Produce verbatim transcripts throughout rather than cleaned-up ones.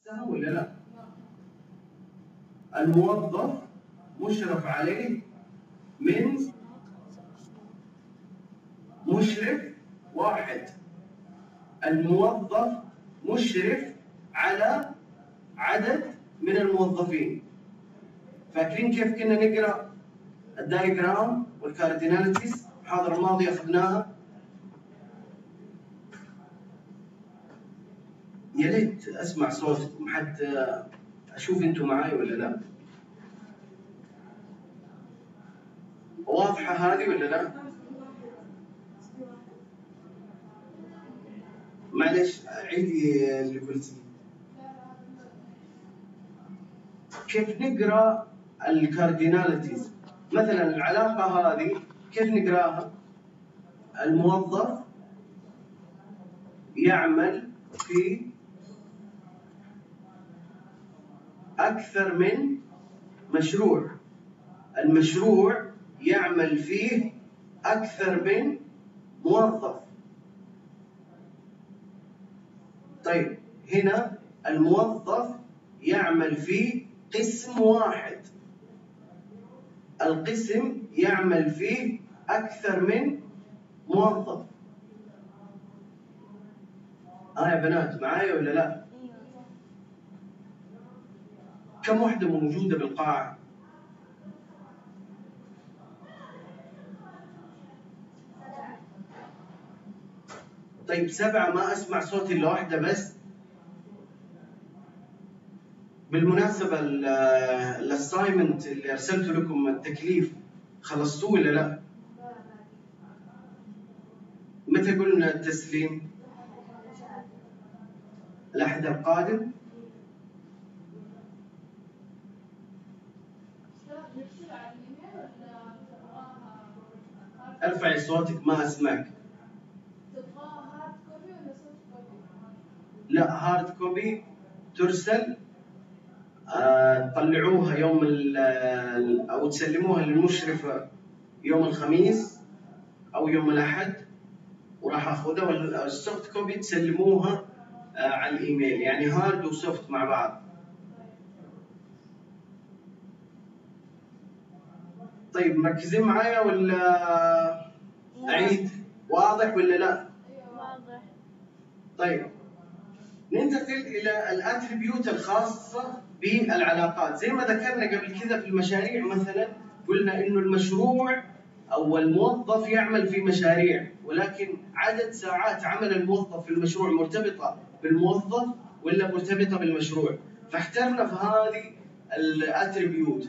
سهم ولا لا؟ الموظف مشرف عليه من مشرف واحد. الموظف مشرف على عدد من الموظفين. فاكرين كيف كنا نقرا الدايجرام والكارديناليتيز؟ المحاضرة الماضية أخذناها. يا ليت أسمع صوتكم حتى أشوف أنتم معاي ولا لا. واضحة هذه ولا لا؟ معلش عيدي اللي قلتيه. كيف نقرا الكارديناليتيز؟ مثلا العلاقة هذه كيف نقراها؟ الموظف يعمل في أكثر من مشروع. المشروع يعمل فيه أكثر من موظف. طيب هنا الموظف يعمل في قسم واحد. القسم يعمل فيه أكثر من موظف. آه يا بنات معايا ولا لا؟ كم وحدة موجودة بالقاعة؟ طيب سبعة، ما أسمع صوت إلا واحدة بس. بالمناسبة الأسايمنت اللي أرسلته لكم التكليف خلصتوه ولا لا؟ متى قلنا التسليم؟ الأحد القادم؟ ارفعي صوتك ما أسمعك. لا، هارد كوبي ترسل. آه، تطلعوها يوم أو تسلموها للمشرفة يوم الخميس أو يوم الأحد، وراح أخذها. والسوفت كوبي تسلموها آه على الإيميل، يعني هارد وسوفت مع بعض. طيب مركزين معايا ولا أعيد؟ واضح ولا لا؟ واضح. طيب ننتقل إلى الأتريبيوت الخاصة بالعلاقات. زي ما ذكرنا قبل كذا في المشاريع، مثلا قلنا إنه المشروع أو الموظف يعمل في مشاريع، ولكن عدد ساعات عمل الموظف في المشروع مرتبطة بالموظف ولا مرتبطة بالمشروع. فاحترنا في هذه الأتريبيوت،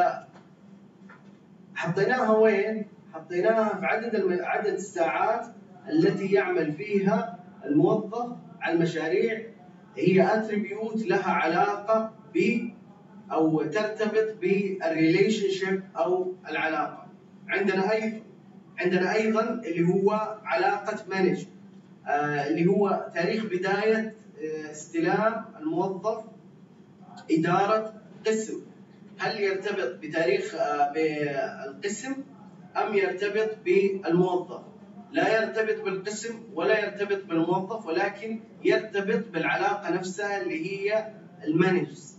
فحطيناها وين؟ حطيناها في عدد الم... عدد الساعات التي يعمل فيها الموظف على المشاريع. هي اتريبيوت لها علاقة ب أو ترتبط بالريليشن شيب أو العلاقة. عندنا أيضا عندنا أيضا اللي هو علاقة مانج، آه اللي هو تاريخ بداية آه استلام الموظف إدارة قسم. هل يرتبط بتاريخ آه بالقسم أم يرتبط بالموظف؟ لا يرتبط بالقسم ولا يرتبط بالموظف، ولكن يرتبط بالعلاقة نفسها اللي هي المانجز.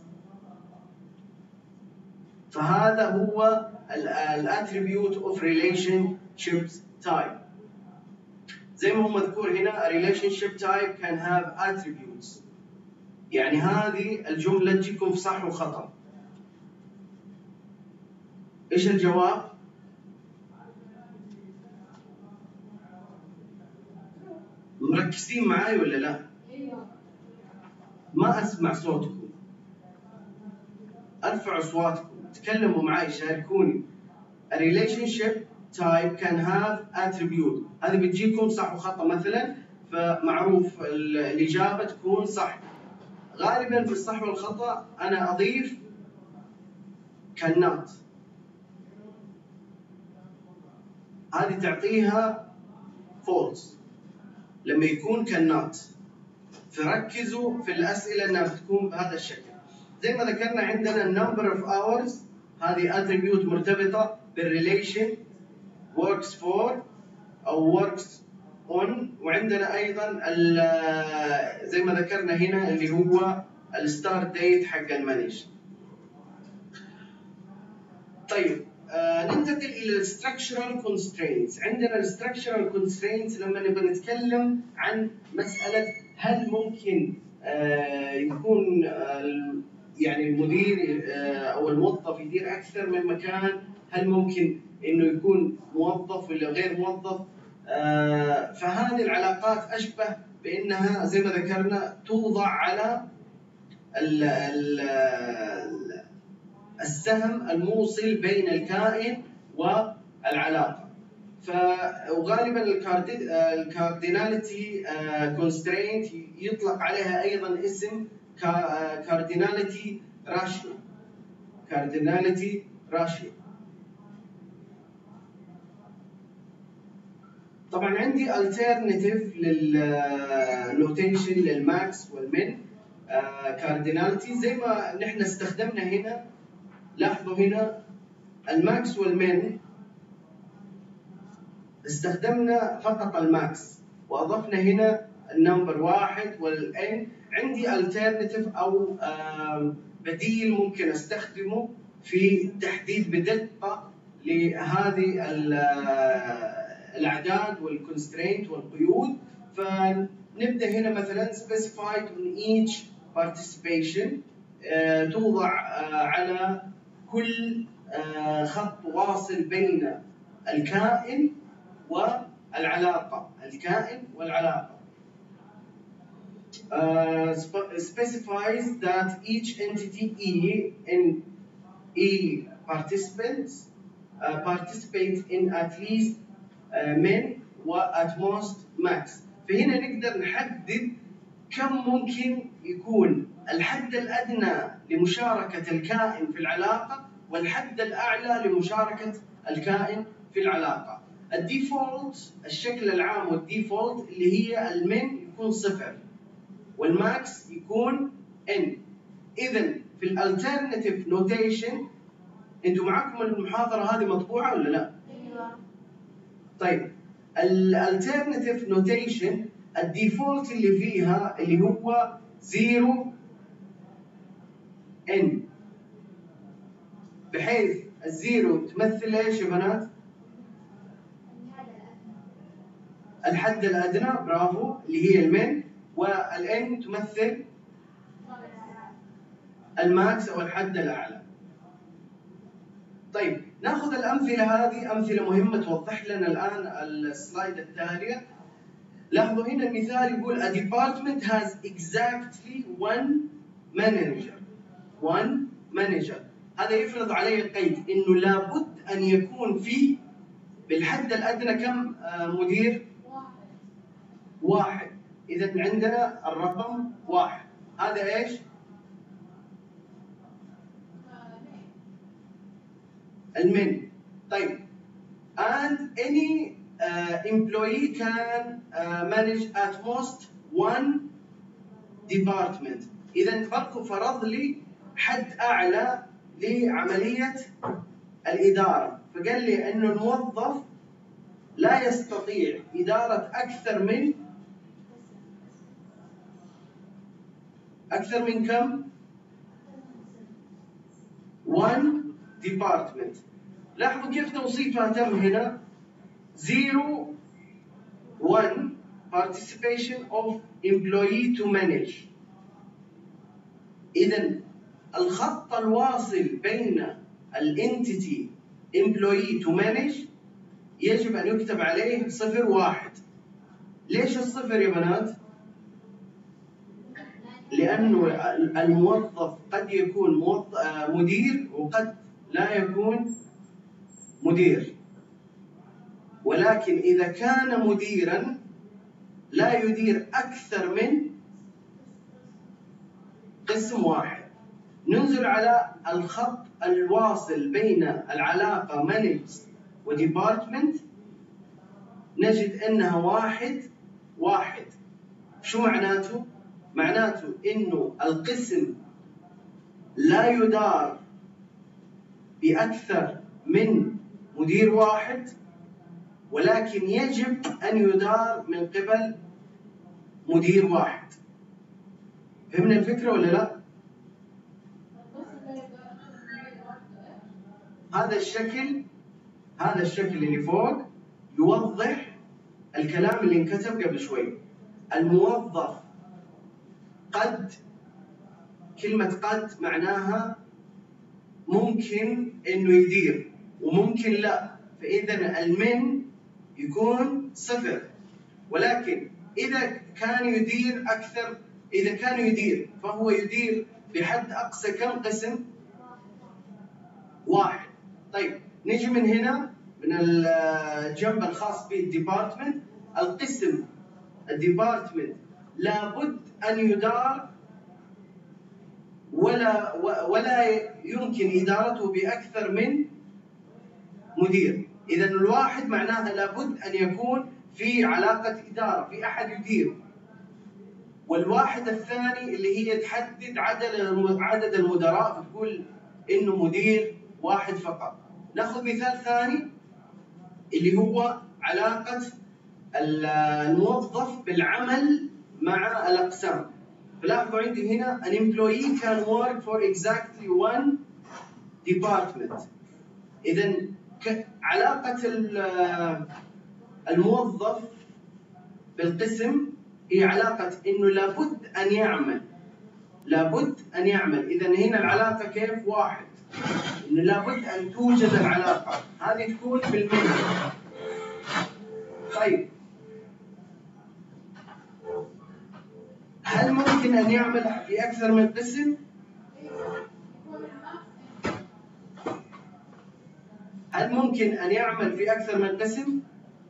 فهذا هو الاتريبيوت اوف ريليشن شيبس تايب. زي ما هو مذكور هنا، a relationship type can have attributes. يعني هذه الجملة تجيكم في صح وخطأ. ايش الجواب؟ مركزين معاي ولا لا؟ ما أسمع صوتكم. ارفعوا أصواتكم، تكلموا معاي، شاركوني. A relationship type can have attribute. هذه بتجيكم صح وخطأ مثلا، فمعروف الإجابة تكون صح. غالبا في الصح والخطأ أنا أضيف cannot. هذه تعطيها false لما يكون cannot. فركزوا في الأسئلة أنها بتكون بهذا الشكل. زي ما ذكرنا عندنا number of hours، هذه attribute مرتبطة بالريليشن works for أو works on. وعندنا أيضا زي ما ذكرنا هنا اللي هو الستارت ديت حق المانج. طيب آه ننتقل الى الستراكشرال كونسترينتس. عندنا الستراكشرال كونسترينتس لما نبغى نتكلم عن مساله هل ممكن آه يكون آه يعني المدير آه او الموظف يدير اكثر من مكان، هل ممكن انه يكون موظف ولا غير موظف. آه فهذه العلاقات اشبه بانها زي ما ذكرنا توضع على ال ال السهم الموصل بين الكائن والعلاقه. فغالبا الكارديناليتي كونسترينت يطلق عليها ايضا اسم كارديناليتي راشيو. كارديناليتي راشيو. طبعا عندي alternative للنوتيشن للماكس والمن كارديناليتي زي ما نحن استخدمنا هنا. لاحظوا هنا الماكس والمن استخدمنا فقط الماكس واضفنا هنا النمبر واحد والان. عندي alternative او بديل ممكن استخدمه في تحديد بدقه لهذه الاعداد والكونسترينت والقيود. فنبدا هنا مثلا specified on each participation توضع على كل خط واصل بين الكائن والعلاقة. الكائن والعلاقة. uh, specifies that each entity E in E participants uh, participates in at least uh, min و at most max. فهنا نقدر نحدد كم ممكن يكون الحد الأدنى لمشاركة الكائن في العلاقة والحد الأعلى لمشاركة الكائن في العلاقة. الديفولت الشكل العام والديفولت اللي هي المن يكون صفر والماكس يكون ان. إذا في الالترناتيف نوتيشن انتوا معكم المحاضرة هذه مطبوعة ولا لا؟ طيب الالترناتيف نوتيشن الديفولت اللي فيها اللي هو زيرو ان، بحيث الزيرو تمثل ايش يا بنات؟ الحد الادنى. برافو، اللي هي المن. والان تمثل الماكس او الحد الاعلى. طيب ناخذ الامثله هذه، امثله مهمه توضح لنا الان السلايد التاليه. لاحظوا هنا المثال يقول a department has exactly one manager. one manager. هذا يفرض علي القيد انه لابد ان يكون في بالحد الادنى كم مدير؟ واحد. اذا عندنا الرقم واحد. هذا ايش؟ المن. طيب and any uh, employee can uh, manage at most one department. إذا برضو فرض لي حد أعلى لعملية الإدارة، فقال لي إنه الموظف لا يستطيع إدارة أكثر من أكثر من كم؟ one department. لاحظوا كيف توصيفها تم هنا. zero one participation of employee to manage. إذا الخط الواصل بين الانتيتي employee to manage يجب أن يكتب عليه صفر واحد. ليش الصفر يا بنات؟ لأنه الموظف قد يكون موظف مدير وقد لا يكون مدير، ولكن إذا كان مديرا لا يدير أكثر من قسم واحد. ننزل على الخط الواصل بين العلاقة manage وديبارتمنت نجد أنها واحد واحد. شو معناته؟ معناته إنه القسم لا يدار بأكثر من مدير واحد، ولكن يجب أن يدار من قبل مدير واحد. فهمنا الفكرة ولا لا؟ هذا الشكل هذا الشكل اللي فوق يوضح الكلام اللي انكتب قبل شوي. الموظف قد، كلمة قد معناها ممكن انه يدير وممكن لا، فاذا المن يكون صفر، ولكن اذا كان يدير اكثر، اذا كان يدير فهو يدير بحد اقصى كم قسم؟ واحد. طيب نجي من هنا من الجنب الخاص بالديبارتمنت، القسم الديبارتمنت لابد ان يدار ولا ولا يمكن ادارته باكثر من مدير. اذا الواحد معناها لابد ان يكون في علاقه اداره، في احد يدير. والواحد الثاني اللي هي تحدد عدد عدد المدراء، فتقول انه مدير واحد فقط. ناخذ مثال ثاني اللي هو علاقه الموظف بالعمل مع الاقسام. فلاحظوا عندي هنا an employee can work for exactly one department. إذا علاقة الموظف بالقسم هي علاقة إنه لابد أن يعمل لابد أن يعمل. إذا هنا العلاقة كيف؟ واحد، إنه لابد أن توجد العلاقة هذه تكون بالمنى. طيب هل ممكن أن يعمل في أكثر من قسم؟ هل ممكن أن يعمل في أكثر من قسم؟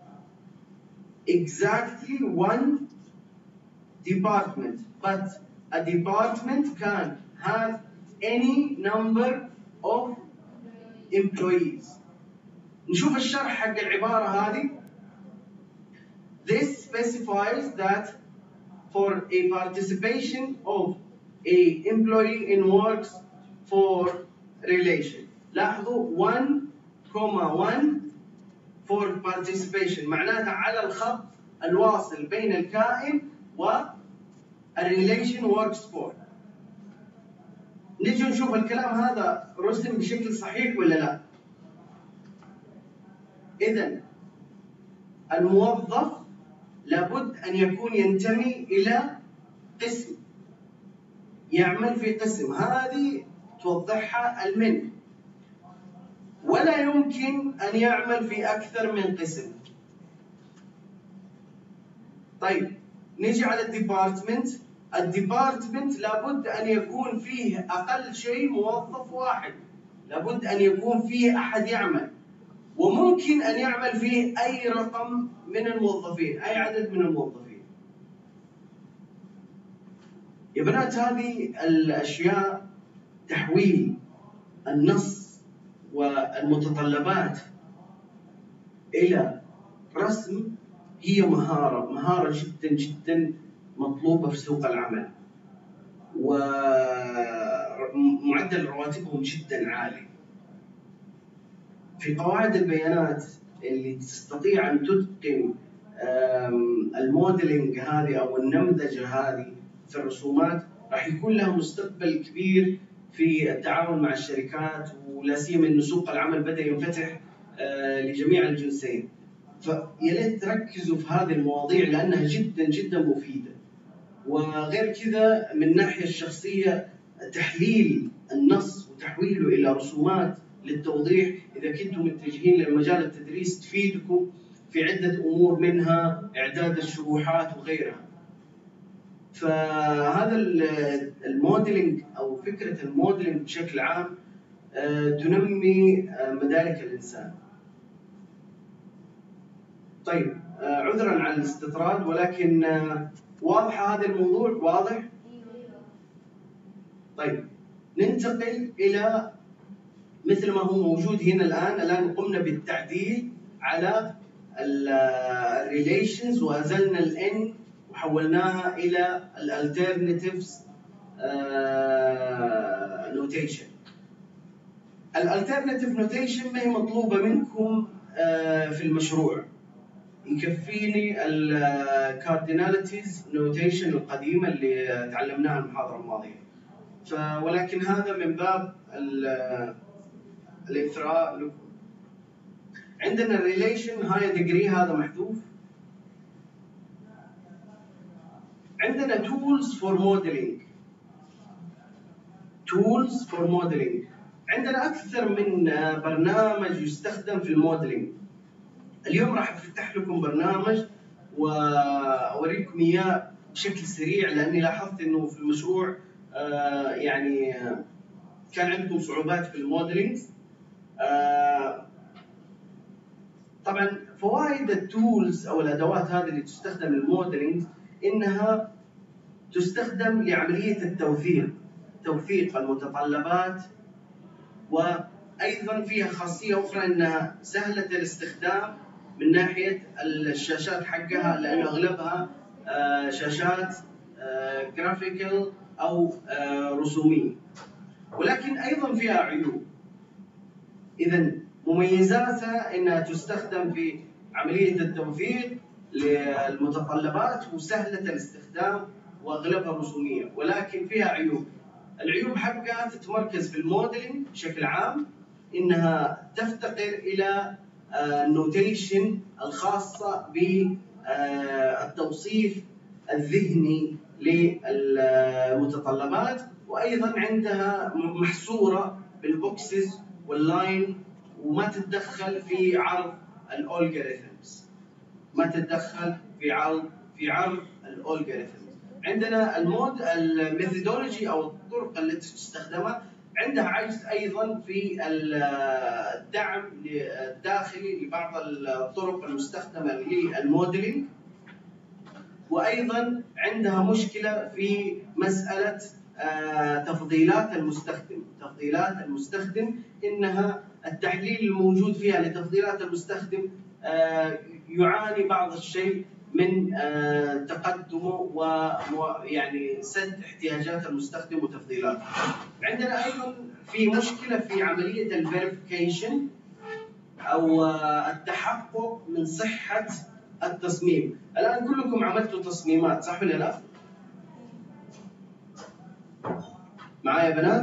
Exactly one department, but a department can have any number of employees. نشوف الشرح حق العبارة هذه. This specifies that for a participation of a employee in works for relation. لاحظوا one comma one for participation معناتها على الخط الواصل بين الكائن والrelation works for. نجي نشوف الكلام هذا رسم بشكل صحيح ولا لا. إذن الموظف لابد أن يكون ينتمي إلى قسم، يعمل في قسم، هذه توضحها المن. ولا يمكن أن يعمل في أكثر من قسم. طيب نجي على الديبارتمنت. الديبارتمنت لابد أن يكون فيه أقل شيء موظف واحد، لابد أن يكون فيه أحد يعمل، وممكن أن يعمل فيه أي رقم من الموظفين، أي عدد من الموظفين. يا بنات هذه الأشياء، تحويل النص والمتطلبات إلى رسم، هي مهارة مهارة جدا جدا مطلوبة في سوق العمل، ومعدل رواتبهم جدا عالي. في قواعد البيانات اللي تستطيع أن تتقن الموديلنج هذه أو النمذجة هذه في الرسومات، راح يكون لها مستقبل كبير في التعاون مع الشركات، ولا سيما إن سوق العمل بدأ ينفتح لجميع الجنسين. فيا ليت تركزوا في هذه المواضيع لأنها جدا جدا مفيدة. وغير كذا من الناحية الشخصية، تحليل النص وتحويله إلى رسومات للتوضيح إذا كنتم متجهين لمجال التدريس تفيدكم في عدة أمور، منها إعداد الشروحات وغيرها. فهذا الموديلنج أو فكرة الموديلنج بشكل عام تنمي مدارك الإنسان. طيب عذرا على الاستطراد، ولكن واضح هذا الموضوع؟ واضح؟ طيب ننتقل إلى مثل ما هو موجود هنا الآن. الآن قمنا بالتعديل على الريليشنز وأزلنا الN وحولناها إلى الالترناتيفز نوتيشن. الالترناتيف نوتيشن ما هي مطلوبة منكم في المشروع، يكفيني الكارديناليتيز نوتيشن القديمة اللي تعلمناها المحاضرة الماضية. ولكن هذا من باب الإثراء لكم. عندنا الريليشن هاي ديجري هذا محذوف. عندنا tools for modeling. tools for modeling. عندنا أكثر من برنامج يستخدم في الموديلينج. اليوم راح أفتح لكم برنامج وأوريكم إياه بشكل سريع، لأني لاحظت إنه في المشروع آه يعني آه كان عندكم صعوبات في الموديلينج. آه طبعا فوائد التولز أو الأدوات هذه اللي تستخدم للموديلينج إنها تستخدم لعملية التوثيق، توثيق المتطلبات، وأيضا فيها خاصية أخرى أنها سهلة الاستخدام من ناحية الشاشات حقها، لأن أغلبها شاشات جرافيكال أو رسومية، ولكن أيضا فيها عيوب. إذا مميزاتها أنها تستخدم في عملية التوثيق للمتطلبات وسهلة الاستخدام وأغلبها رسومية، ولكن فيها عيوب. العيوب حقها تتمركز في الموديلينج بشكل عام، إنها تفتقر إلى النوتيشن الخاصة بالتوصيف الذهني للمتطلبات، وأيضا عندها محصورة بالبوكسز واللاين، وما تتدخل في عرض الألغوريثمز، ما تتدخل في عرض في عرض الألغوريثمز. عندنا المود الميثودولوجي أو الطرق التي تستخدمها عندها عجز أيضا في الدعم الداخلي لبعض الطرق المستخدمة للموديلينج، وأيضا عندها مشكلة في مسألة تفضيلات المستخدم. تفضيلات المستخدم إنها التحليل الموجود فيها لتفضيلات المستخدم يعاني بعض الشيء من تقدمه ويعني سد احتياجات المستخدم وتفضيلاته. عندنا أيضا في مشكلة في عملية الفيريفيكيشن أو التحقق من صحة التصميم. الآن كلكم عملتوا تصميمات صح ولا لا؟ معايا بنات؟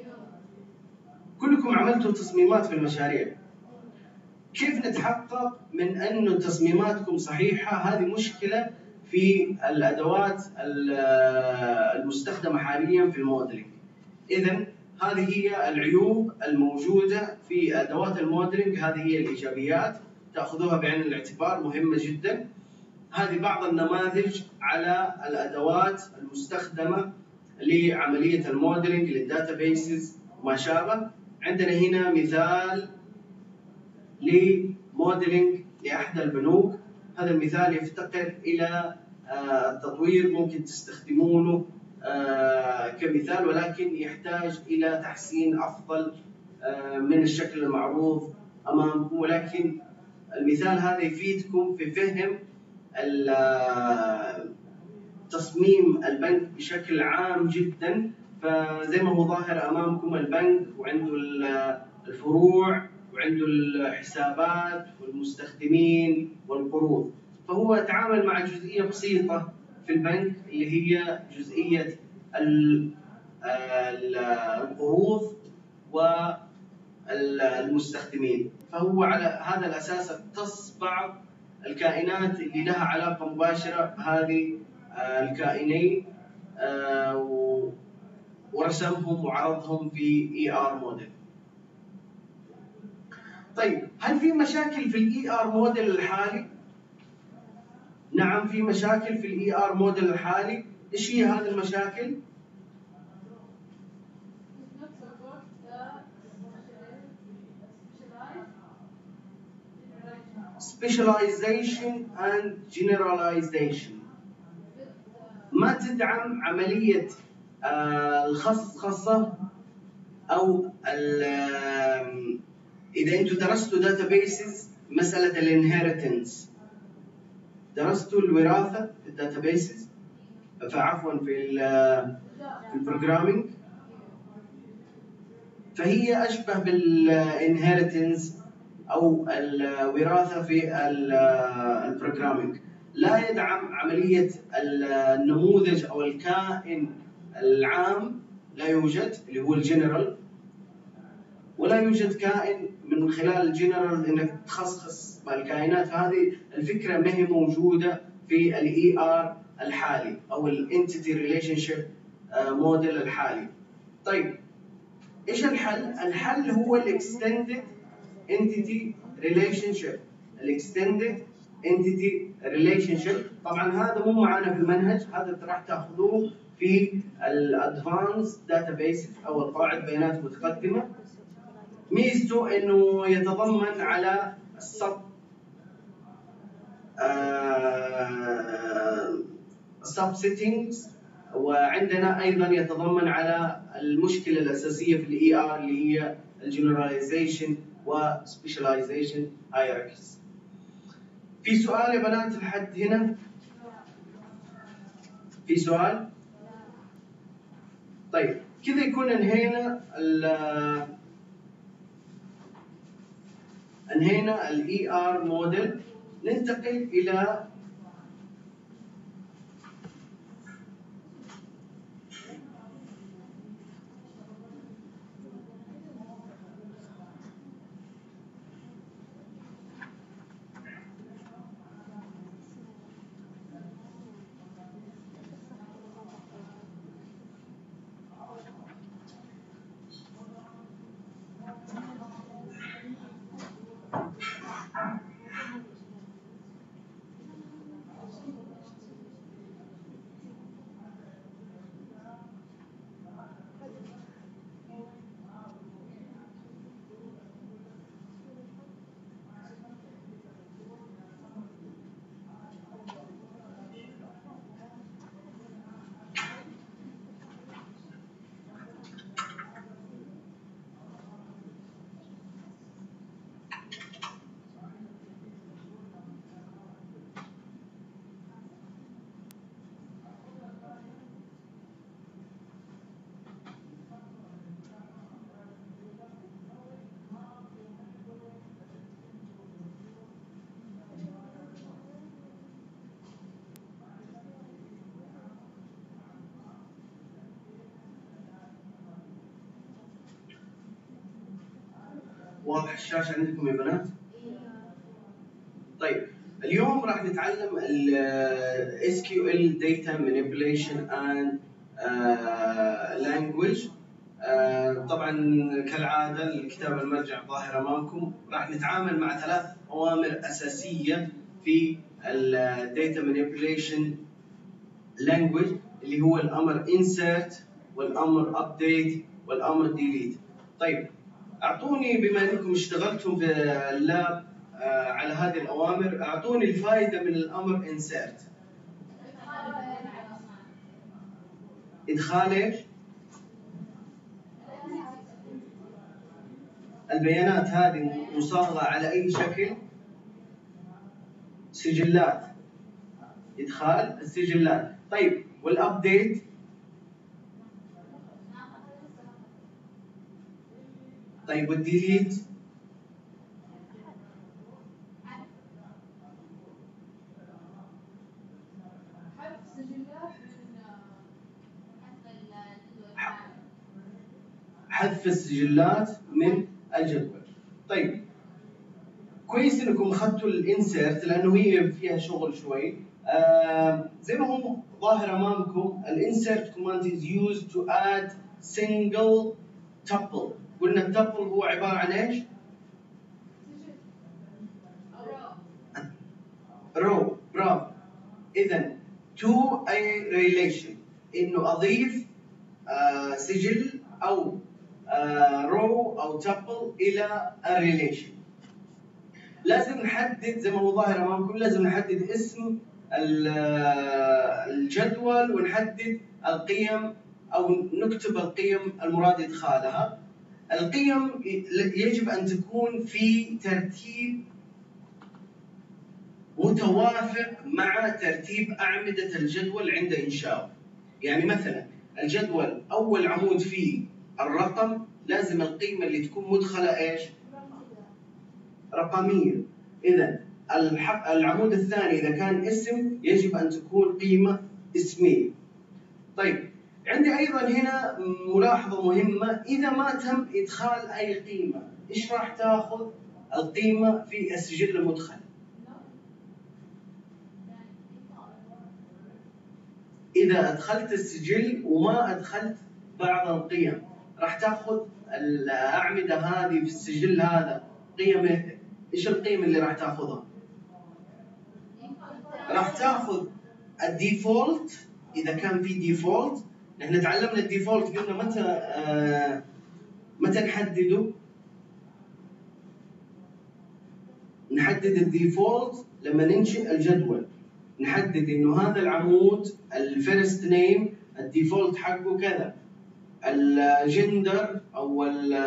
كلكم عملتوا تصميمات في المشاريع. كيف نتحقق من أن تصميماتكم صحيحة؟ هذه مشكلة في الأدوات المستخدمة حاليا في الموديلينج. إذن هذه هي العيوب الموجودة في أدوات الموديلينج، هذه هي الإيجابيات تأخذوها بعين الاعتبار، مهمة جدا. هذه بعض النماذج على الأدوات المستخدمة لعملية الموديلينج للداتابيسز وما شابه. عندنا هنا مثال لموديلينج لأحد البنوك. هذا المثال يفتقر إلى التطوير، ممكن تستخدمونه كمثال، ولكن يحتاج إلى تحسين أفضل من الشكل المعروض أمامكم. ولكن المثال هذا يفيدكم في فهم تصميم البنك بشكل عام جدا. فزي ما هو ظاهر أمامكم البنك وعنده الفروع وعنده الحسابات والمستخدمين والقروض، فهو يتعامل مع جزئية بسيطة في البنك اللي هي جزئية القروض والمستخدمين. فهو على هذا الأساس اختص بعض الكائنات اللي لها علاقة مباشرة بهذه الكائنين ورسمهم وعرضهم في إي آر موديل. طيب، هل في مشاكل في الإي آر موديل الحالي؟ نعم، في مشاكل في الإي آر موديل الحالي. إيش هي هذه المشاكل؟ specialization and generalization. ما تدعم عملية الخصخصة أو إذا أنتم درستوا داتابيسز مسألة الانهيرتنس، درستوا الوراثة في الداتابيسز، فعفوا في في البروجرامينج، فهي أشبه بالانهيرتنس أو الوراثة في البروجرامينج. لا يدعم عملية النموذج أو الكائن العام، لا يوجد اللي هو الجنرال. ولا يوجد كائن من خلال الجنرال انك تخصص الكائنات، فهذه الفكره ما هي موجوده في الاي ار الحالي او الانتيتي ريليشن شيب موديل الحالي. طيب ايش الحل؟ الحل هو الاكستندد انتيتي ريليشن شيب. الاكستندد انتيتي ريليشن شيب طبعا هذا مو معانا في المنهج، هذا راح تاخذوه في الادفانس داتابيس او القواعد بيانات المتقدمه. ميزته انه يتضمن على السب السب سيتنجز، وعندنا ايضا يتضمن على المشكله الاساسيه في الاي ار اللي هي الجنراليزيشن وسبيشاليزيشن هايراركيز. في سؤال يا بنات لحد هنا؟ في سؤال؟ طيب كذا يكون انهينا ال انهينا الاي ار موديل. ننتقل الى واضح الشاشة عندكم يا بنات؟ طيب اليوم راح نتعلم ال إس كيو إل Data Manipulation and uh, Language. uh, طبعا كالعادة الكتاب المرجع ظاهر أمامكم. راح نتعامل مع ثلاث أوامر أساسية في ال Data Manipulation Language اللي هو الأمر Insert والأمر Update والأمر Delete. طيب أعطوني بما أنكم اشتغلتم في اللاب آه على هذه الأوامر، أعطوني الفائدة من الأمر insert. إدخال إيش؟ البيانات هذه مصاغة على أي شكل؟ سجلات. إدخال السجلات. طيب والأبديت؟ طيب والديليت؟ حذف السجلات من الجدول. طيب كويس انكم اخذتوا الانسيرت لانه هي فيها شغل شوي. آه زي ما هو ظاهر امامكم الانسيرت command is used to add single tuple. قلنا التابل هو عباره عن ايش؟ رو. برافو. اذا to a relation انه اضيف آه سجل او رو او تابل الى الريليشن. لازم نحدد زي ما هو ظاهر امامكم، لازم نحدد اسم الجدول ونحدد القيم او نكتب القيم المراد ادخالها. القيم يجب ان تكون في ترتيب متوافق مع ترتيب اعمده الجدول عند انشائه. يعني مثلا الجدول اول عمود فيه الرقم، لازم القيمة اللي تكون مدخلة ايش؟ رقمية. إذا العمود الثاني إذا كان اسم يجب أن تكون قيمة اسمية. طيب عندي أيضا هنا ملاحظة مهمة، إذا ما تم إدخال أي قيمة، إيش راح تاخذ القيمة في السجل المدخل؟ إذا أدخلت السجل وما أدخلت بعض القيم، راح تاخذ الأعمدة هذه في السجل هذا قيم، إيش القيمة اللي راح تاخذها؟ راح تاخذ الديفولت. إذا كان في ديفولت، نحن تعلمنا الديفولت، قلنا متى آه متى نحدده؟ نحدد الديفولت لما ننشئ الجدول، نحدد انه هذا العمود الفيرست نيم الديفولت حقه كذا، الجندر او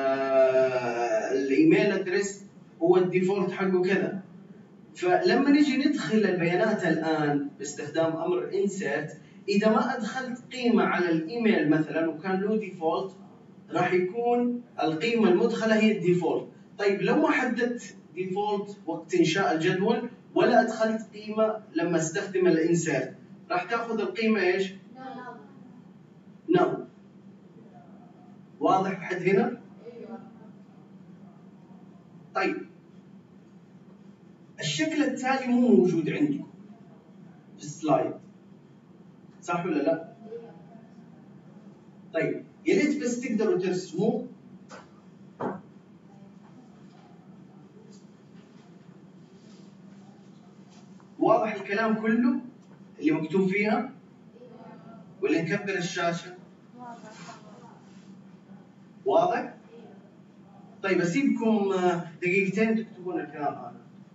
الايميل ادريس هو الديفولت حقه كذا. فلما نجي ندخل البيانات الان باستخدام امر insert، اذا ما ادخلت قيمه على الايميل مثلا وكان له ديفولت، راح يكون القيمه المدخله هي الديفولت. طيب لو ما حددت ديفولت وقت انشاء الجدول ولا ادخلت قيمه لما استخدم الانسيرت، راح تاخذ القيمه ايش؟ نو. واضح لحد هنا؟ طيب الشكل التالي مو موجود عندكم في السلايد، صح ولا لا؟ طيب يا ريت بس تقدروا ترسموه. واضح الكلام كله اللي مكتوب فيها؟ ولا نكبر الشاشة؟ واضح؟ طيب اسيبكم دقيقتين تكتبون الكلام هذا.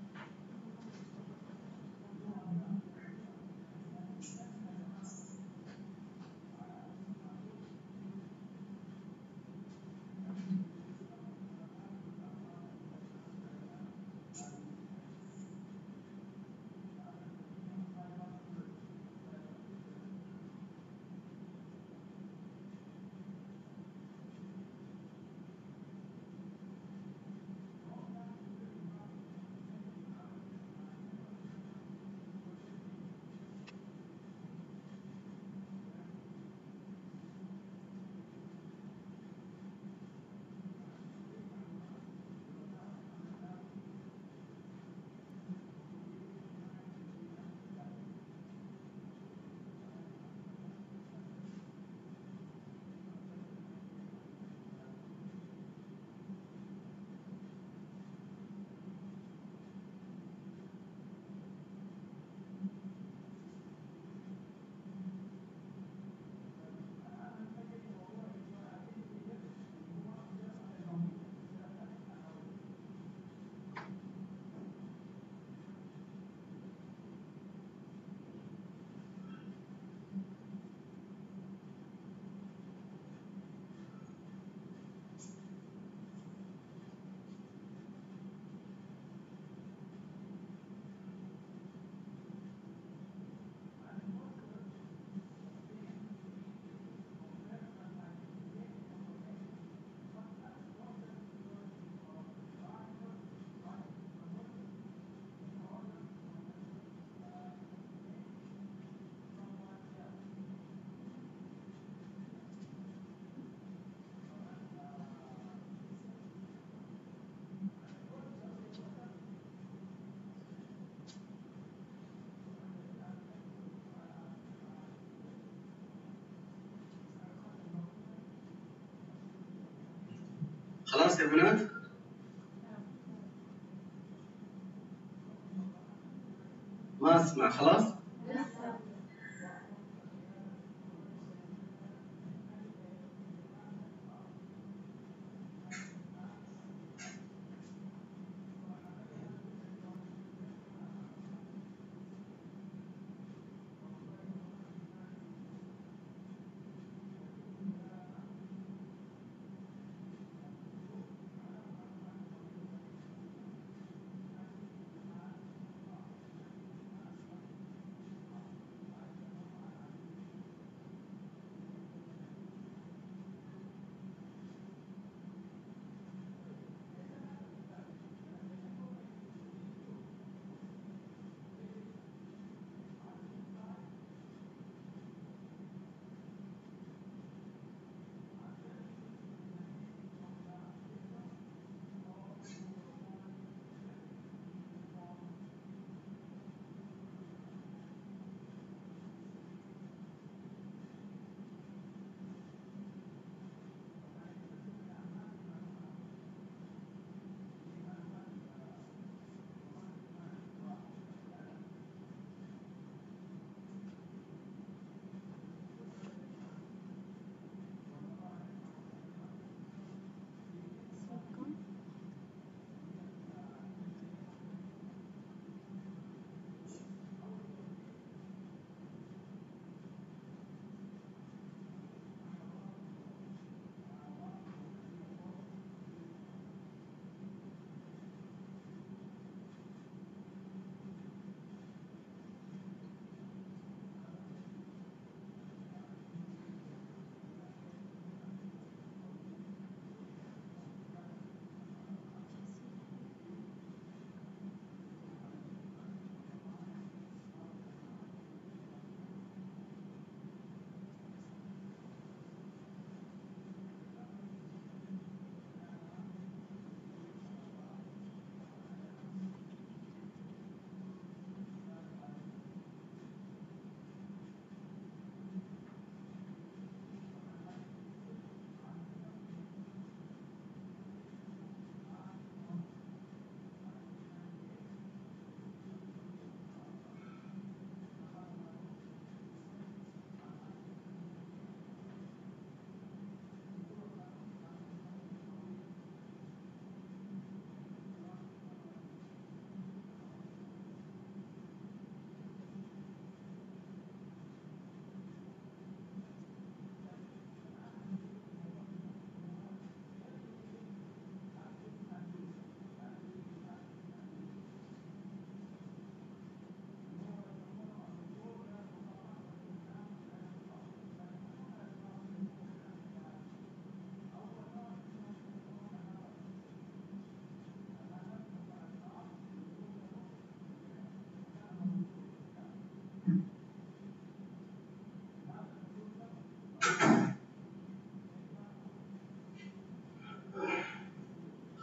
خلاص يا بنات؟ ما اسمع. خلاص؟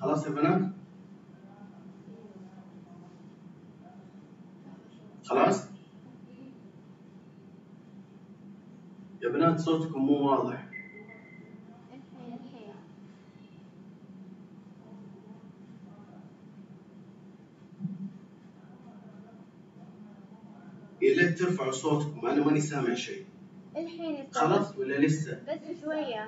خلاص يا بنات؟ خلاص؟ يا بنات صوتكم مو واضح. يا ليت ترفعوا صوتكم، أنا ماني سامع شيء. الحين خلاص ولا لسه؟ بس شوية.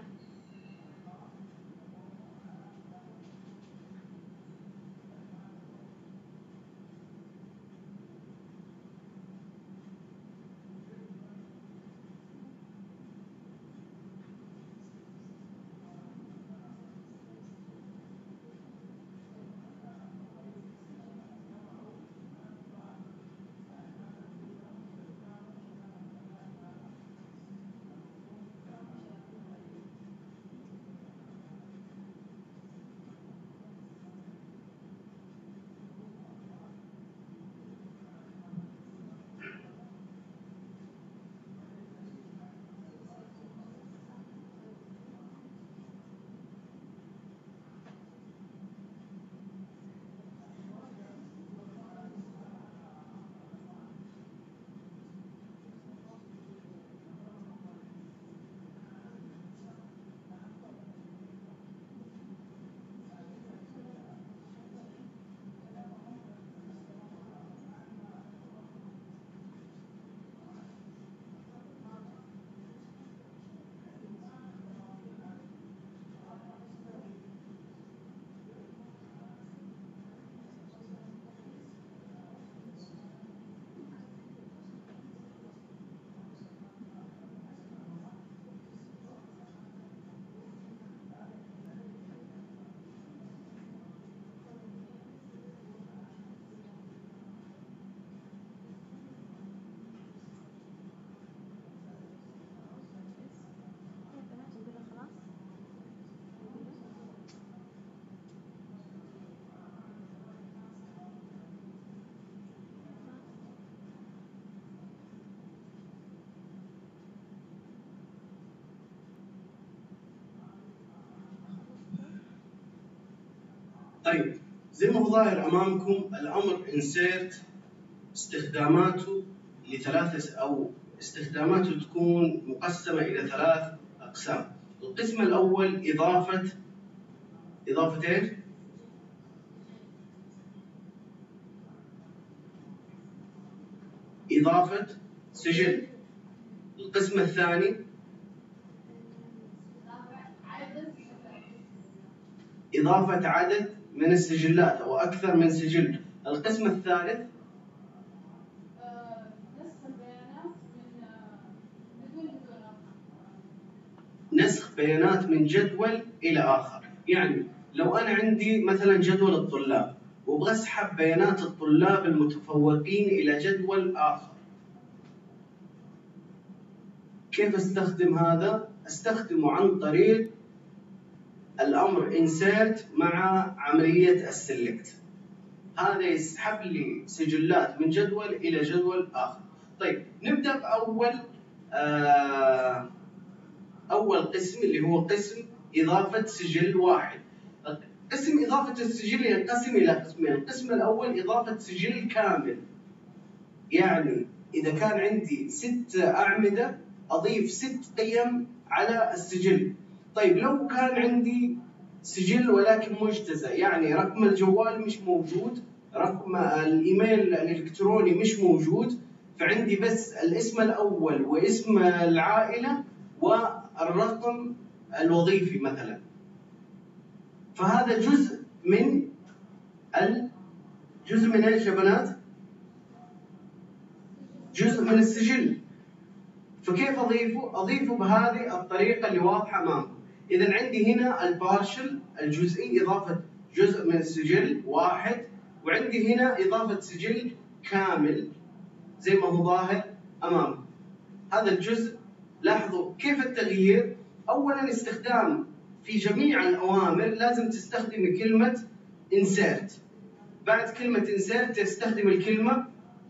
طيب زي ما هو ظاهر أمامكم الأمر insert استخداماته لثلاث أو استخداماته تكون مقسمة إلى ثلاث أقسام. القسم الأول إضافة إضافة إيش؟ إضافة سجل. القسم الثاني إضافة عدد من السجلات أو أكثر من سجل. القسم الثالث نسخ بيانات من جدول إلى آخر. يعني لو أنا عندي مثلا جدول الطلاب وأبغى أسحب بيانات الطلاب المتفوقين إلى جدول آخر، كيف أستخدم هذا؟ أستخدمه عن طريق الأمر insert مع عملية الselect. هذا يسحب لي سجلات من جدول إلى جدول آخر. طيب نبدأ بأول آه أول قسم اللي هو قسم إضافة سجل واحد. قسم إضافة السجل ينقسم إلى قسمين. القسم الأول إضافة سجل كامل، يعني إذا كان عندي ست أعمدة أضيف ست قيم على السجل. طيب لو كان عندي سجل ولكن مجتزأ، يعني رقم الجوال مش موجود، رقم الإيميل الإلكتروني مش موجود، فعندي بس الاسم الأول واسم العائلة والرقم الوظيفي مثلا، فهذا جزء من ال جزء من ايش يا بنات؟ جزء من السجل. فكيف اضيفه؟ اضيفه بهذه الطريقه اللي واضحه امامكم. اذا عندي هنا البارشل الجزئي اضافه جزء من السجل واحد، وعندي هنا اضافه سجل كامل زي ما هو ظاهر امامكم. هذا الجزء لاحظوا كيف التغيير. اولا استخدام في جميع الأوامر لازم تستخدم كلمة insert. بعد كلمة insert تستخدم الكلمة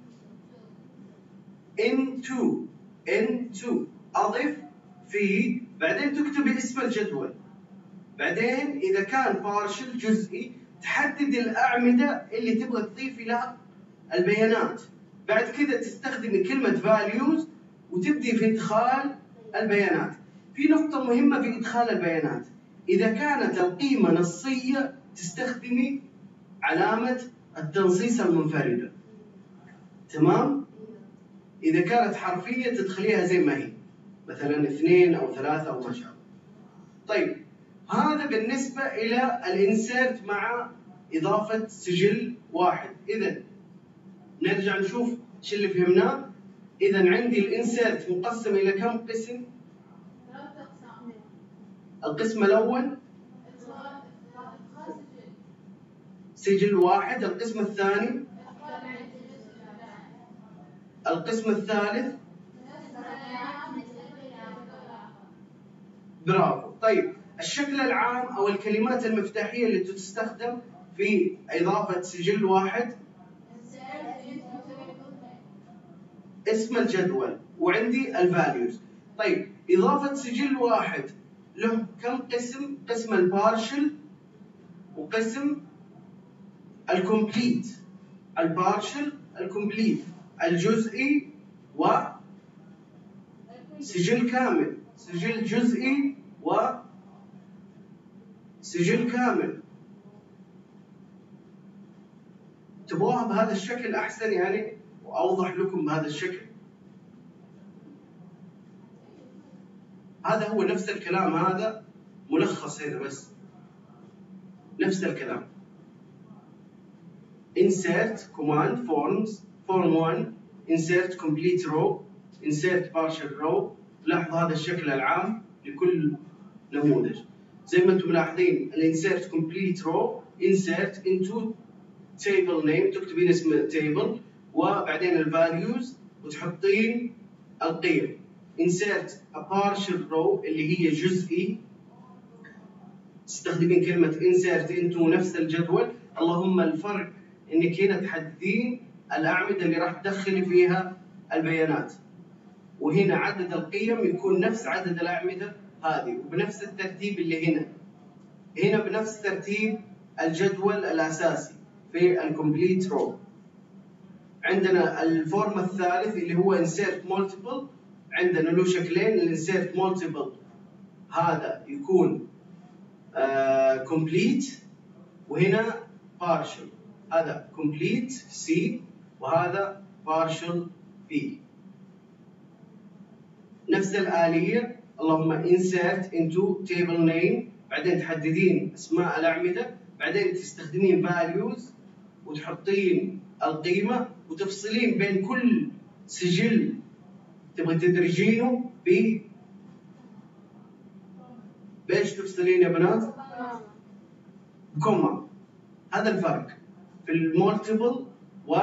into into أضف في، بعدين تكتبي اسم الجدول. بعدين إذا كان بارشل جزئي تحدد الأعمدة اللي تبغى تضيف لها البيانات. بعد كذا تستخدمي كلمة values وتبدي في إدخال البيانات. في نقطة مهمة في إدخال البيانات، إذا كانت القيمة نصية تستخدمي علامة التنصيص المنفردة، تمام؟ إذا كانت حرفية تدخليها زي ما هي، مثلا اثنين أو ثلاثة أو ما شاء الله. طيب هذا بالنسبة إلى الإنسيرت مع إضافة سجل واحد. إذا نرجع نشوف ايش اللي فهمناه. إذا عندي الإنسيرت مقسم إلى كم قسم؟ القسم الأول سجل واحد، القسم الثاني، القسم الثالث، برافو. طيب الشكل العام أو الكلمات المفتاحية اللي تستخدم في إضافة سجل واحد، اسم الجدول، وعندي الفاليوز. طيب إضافة سجل واحد له كم قسم؟ قسم البارشل وقسم الكومبليت. البارشل، الكومبليت، الجزئي وسجل كامل، سجل جزئي وسجل كامل. تبغوها بهذا الشكل أحسن يعني وأوضح لكم بهذا الشكل؟ هذا هو نفس الكلام، هذا ملخص هنا بس نفس الكلام. insert command forms form one insert complete row insert partial row. لاحظوا هذا الشكل العام لكل نموذج. زي ما انتم ملاحظين insert complete row insert into table name، تكتبين اسم table وبعدين الفاليوز وتحطين القيم. insert a partial row اللي هي جزئي، تستخدمين كلمة insert into نفس الجدول، اللهم الفرق انك هنا تحددين الأعمدة اللي راح تدخلي فيها البيانات، وهنا عدد القيم يكون نفس عدد الأعمدة هذه وبنفس الترتيب اللي هنا. هنا بنفس ترتيب الجدول الأساسي في الكومبليت رو. عندنا الفورم الثالث اللي هو insert multiple، عندنا له شكلين، الانسيرت multiple هذا يكون uh, complete وهنا partial، هذا complete C وهذا partial B. نفس الآلية، اللهم insert into table name، بعدين تحددين اسماء الأعمدة، بعدين تستخدمين values وتحطين القيمة وتفصلين بين كل سجل تبغى تدرجينه ب بايش تفصلين يا بنات؟ كوما. هذا الفرق في المولتيبل و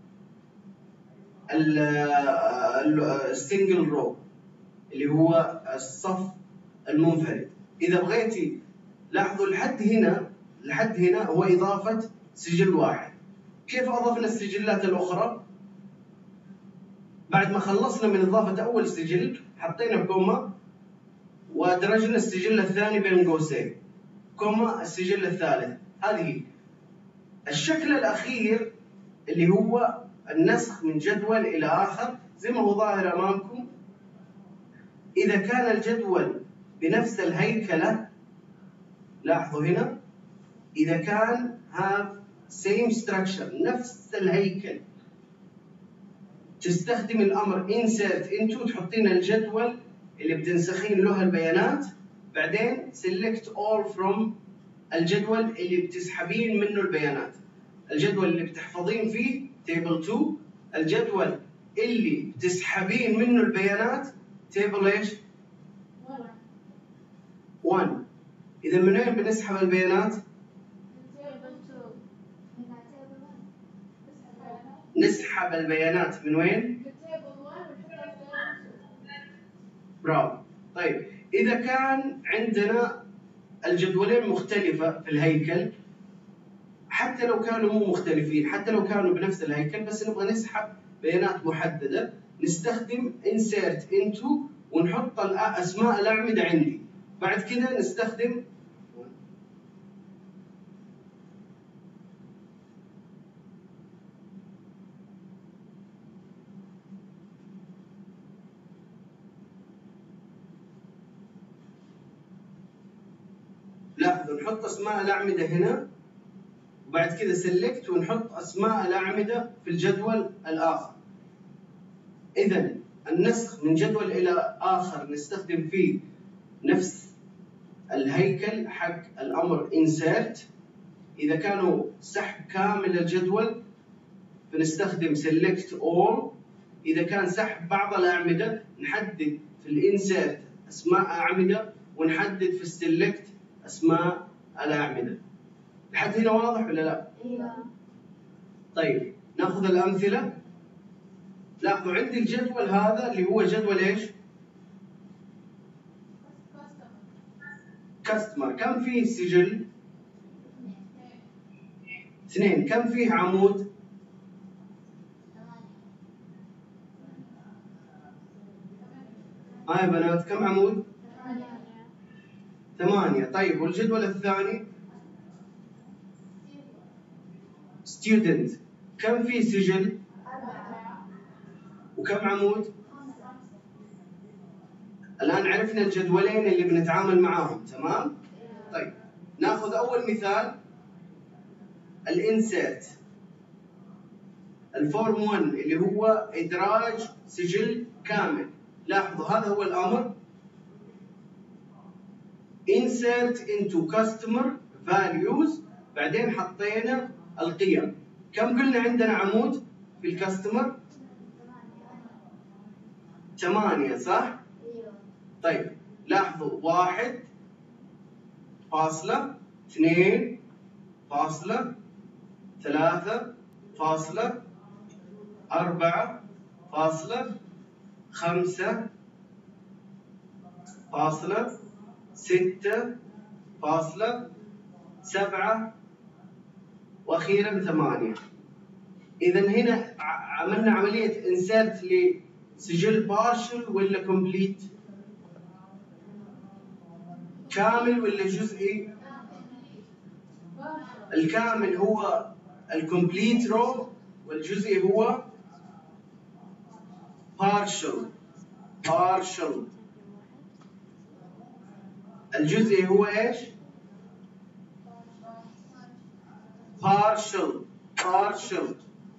السنجل رو اللي هو الصف المنفرد. إذا بغيتي لاحظوا لحد هنا لحد هنا هو إضافة سجل واحد. كيف أضفنا السجلات الأخرى؟ بعد ما خلصنا من إضافة أول سجل حطينا كوما وأدرجنا السجل الثاني بين قوسين، كوما السجل الثالث. هذه الشكل الأخير اللي هو النسخ من جدول إلى آخر زي ما هو ظاهر أمامكم. إذا كان الجدول بنفس الهيكلة، لاحظوا هنا إذا كان have same structure نفس الهيكل، تستخدم الأمر insert into، تحطين الجدول اللي بتنسخين له البيانات، بعدين select all from الجدول اللي بتسحبين منه البيانات. الجدول اللي بتحفظين فيه table two، الجدول اللي بتسحبين منه البيانات table ايش؟ one. إذا من وين بنسحب البيانات؟ نسحب البيانات من وين؟ برافو. طيب إذا كان عندنا الجدولين مختلفة في الهيكل، حتى لو كانوا مو مختلفين، حتى لو كانوا بنفس الهيكل بس نبغى نسحب بيانات محددة، نستخدم insert into ونحط أسماء الأعمدة عندي. بعد كده نستخدم نحط اسماء الاعمده هنا، وبعد كذا سلكت ونحط اسماء الاعمده في الجدول الاخر. اذا النسخ من جدول الى اخر نستخدم فيه نفس الهيكل حق الامر insert. اذا كانوا سحب كامل الجدول فنستخدم select all. اذا كان سحب بعض الاعمده نحدد في الانسيرت اسماء اعمده، ونحدد في السلكت اسماء الاعمده. لحد هنا واضح ولا لا؟ ايوه. طيب ناخذ الامثله. لاحظوا عندي الجدول هذا اللي هو جدول ايش؟ كاستمر. كم فيه سجل؟ اثنين. كم فيه عمود؟ ها يا بنات كم عمود؟ ثمانية. طيب والجدول الثاني؟ student. كم فيه سجل؟ وكم عمود؟ الآن عرفنا الجدولين اللي بنتعامل معاهم، تمام؟ طيب ناخذ أول مثال الانسيرت الفورم واحد اللي هو إدراج سجل كامل. لاحظوا هذا هو الأمر insert into customer values. بعدين حطينا القيم. كم قلنا عندنا عمود في الكاستمر؟ ثمانية صح؟ طيب لاحظوا واحد فاصلة، اثنين فاصلة، ثلاثة فاصلة، أربعة فاصلة، خمسة فاصلة، ستة فاصلة، سبعة، وأخيرا ثمانية. إذا هنا عملنا عملية insert لسجل partial ولا complete؟ كامل ولا جزئي؟ الكامل هو الكومبليت رو، والجزئي هو partial. partial. الجزئي هو ايش؟ partial. partial.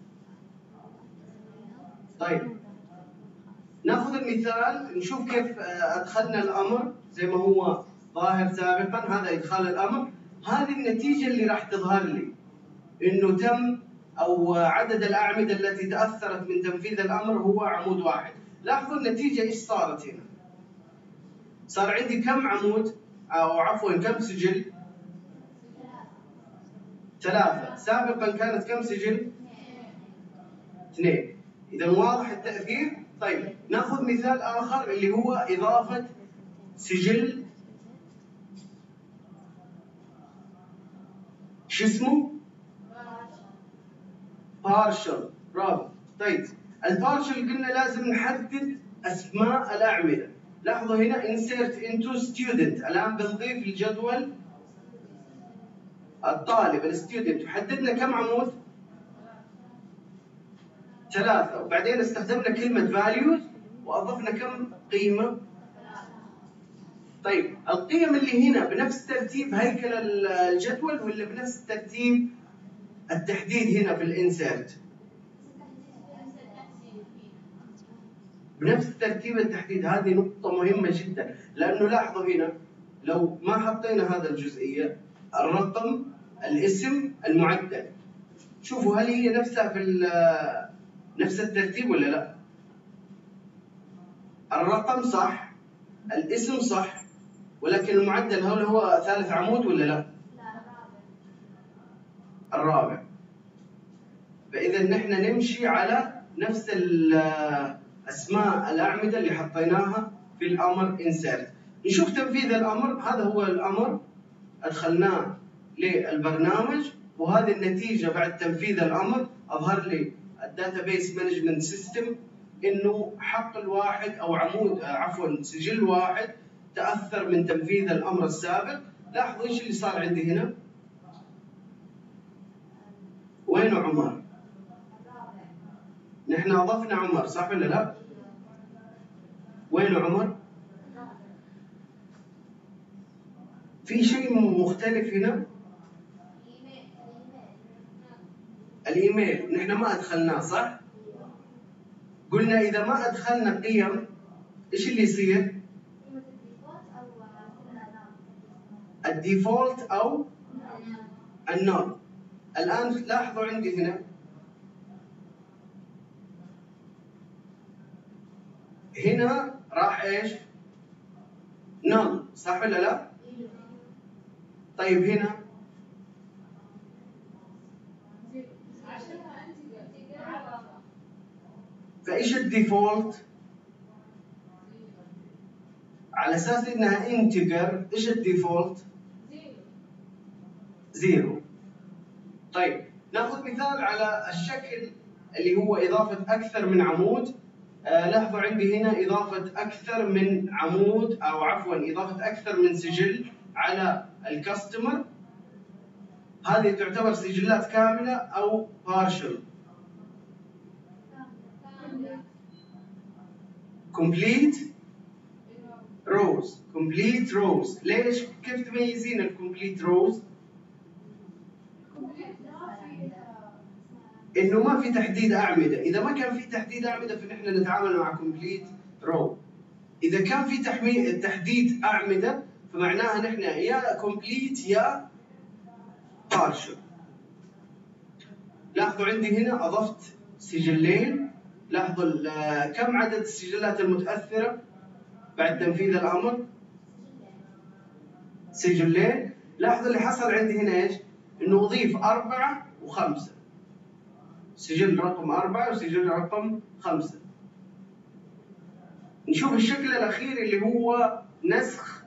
طيب ناخذ المثال نشوف كيف ادخلنا الامر زي ما هو ظاهر سابقا. هذا ادخال الامر. هذه النتيجه اللي راح تظهر لي انه تم او عدد الاعمده التي تاثرت من تنفيذ الامر هو عمود واحد. لاحظوا النتيجه ايش صارت هنا. صار عندي كم عمود او عفوا كم سجل؟ ثلاثه. سابقا كانت كم سجل؟ اثنين. اذا واضح التاثير. طيب ناخذ مثال اخر اللي هو اضافه سجل شو اسمه؟ partial. برافو. طيب البارشل قلنا لازم نحدد اسماء الاعمده. لاحظوا هنا insert into student. الان بنضيف الجدول الطالب الستودنت. وحددنا كم عمود؟ ثلاثة. وبعدين استخدمنا كلمة values وأضفنا كم قيمة؟ طيب القيم اللي هنا بنفس ترتيب هيكل الجدول ولا بنفس ترتيب التحديد هنا في الانسيرت؟ بنفس ترتيب التحديد. هذه نقطة مهمة جدا، لأنه لاحظوا هنا لو ما حطينا هذا الجزئية الرقم الاسم المعدل، شوفوا هل هي نفسها في نفس الترتيب ولا لا؟ الرقم صح، الاسم صح، ولكن المعدل هل هو ثالث عمود ولا لا؟ الرابع. فإذا نحن نمشي على نفس أسماء الأعمدة اللي حطيناها في الأمر insert. نشوف تنفيذ الأمر. هذا هو الأمر أدخلناه للبرنامج، وهذه النتيجة بعد تنفيذ الأمر. أظهر لي الداتابيس مانجمنت سيستم إنه حقل واحد أو عمود عفوا سجل واحد تأثر من تنفيذ الأمر السابق. لاحظوا إيش اللي صار عندي هنا. وين عمر؟ نحن أضفنا عمر صح ولا لا؟ وين عمر؟ في شيء مختلف هنا؟ الايميل نحن ما ادخلناه صح؟ قلنا اذا ما ادخلنا قيم ايش اللي يصير؟ الديفولت او النون. الان لاحظوا عندي هنا هنا راح ايش؟ نون صح ولا لا؟ طيب هنا فايش الديفولت؟ على اساس انها انتجر ايش الديفولت؟ زيرو. طيب ناخذ مثال على الشكل اللي هو اضافه اكثر من عمود. آه لاحظوا عندي هنا اضافه اكثر من عمود او عفوا اضافه اكثر من سجل على الكاستمر. هذه تعتبر سجلات كامله او partial؟ complete rows. complete rows. ليش؟ كيف تميزين الكومبليت روز؟ انه ما في تحديد اعمده. اذا ما كان في تحديد اعمده فنحن نتعامل مع كومبليت رو. اذا كان في تحديد اعمده فمعناها نحن يا كومبليت يا بارشل. لاحظوا عندي هنا اضفت سجلين. لاحظوا كم عدد السجلات المتاثره بعد تنفيذ الامر؟ سجلين. لاحظوا اللي حصل عندي هنا ايش؟ انه اضيف اربعه وخمسه. سجل رقم أربعة وسجل رقم خمسة. نشوف الشكل الأخير اللي هو نسخ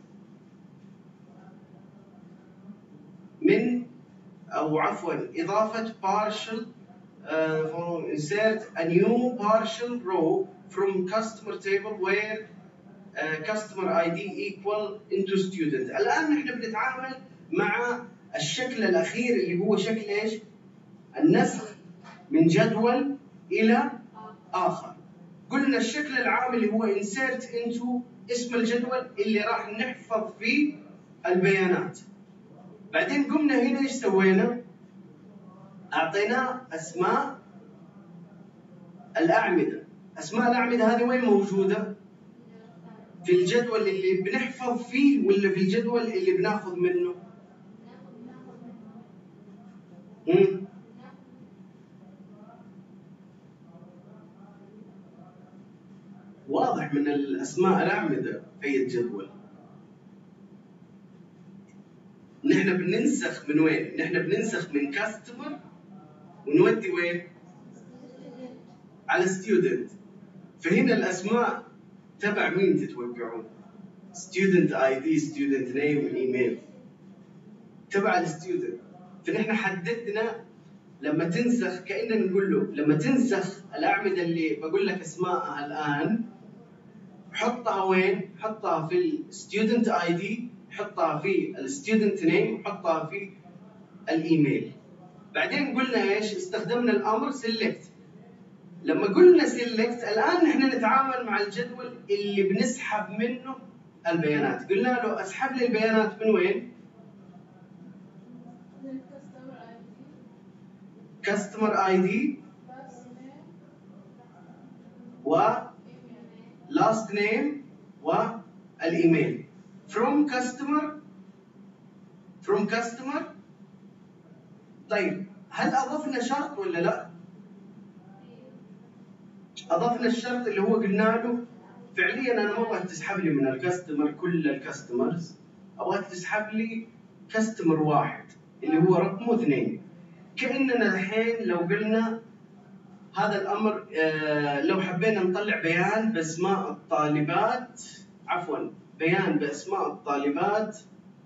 من أو عفوا إضافة partial uh, insert a new partial row from customer table where uh, customer آي دي equal into student. الآن نحن بنتعامل مع الشكل الأخير اللي هو شكل إيش؟ النسخ من جدول إلى آخر. قلنا الشكل العام اللي هو insert into اسم الجدول اللي راح نحفظ فيه البيانات. بعدين قمنا هنا ايش سوينا؟ أعطيناه أسماء الأعمدة. أسماء الأعمدة هذه وين موجودة؟ في الجدول اللي بنحفظ فيه ولا في الجدول اللي بناخذ منه؟ مم. واضح من الأسماء الأعمدة أي الجدول. نحن بننسخ من وين؟ نحن بننسخ من كاستمر ونودي وين؟ على ستودنت. فهنا الأسماء تبع مين تتوقعون؟ ستودنت آي دي، ستودنت نيم، إيميل. تبع الستودنت. فنحن حددنا لما تنسخ كأننا نقول له لما تنسخ الأعمدة اللي بقول لك أسمائها الآن حطها وين؟ حطها في الستودنت آي دي، حطها في الستودنت نيم، حطها في الإيميل. بعدين قلنا إيش؟ استخدمنا الأمر select. لما قلنا select الآن نحن نتعامل مع الجدول اللي بنسحب منه البيانات. قلنا له أسحب لي البيانات من وين؟ customer آي دي و last name والإيميل. from customer from customer. طيب هل أضفنا شرط ولا لا؟ أضفنا الشرط اللي هو قلنا له فعليا أنا ما أبغاك تسحب لي من الكاستمر كل الكاستمرز، أبغاك تسحب لي كاستمر واحد اللي هو رقمه اثنين. كأننا الحين لو قلنا هذا الأمر آه لو حبينا نطلع بيان بأسماء الطالبات، عفوا بيان بأسماء الطالبات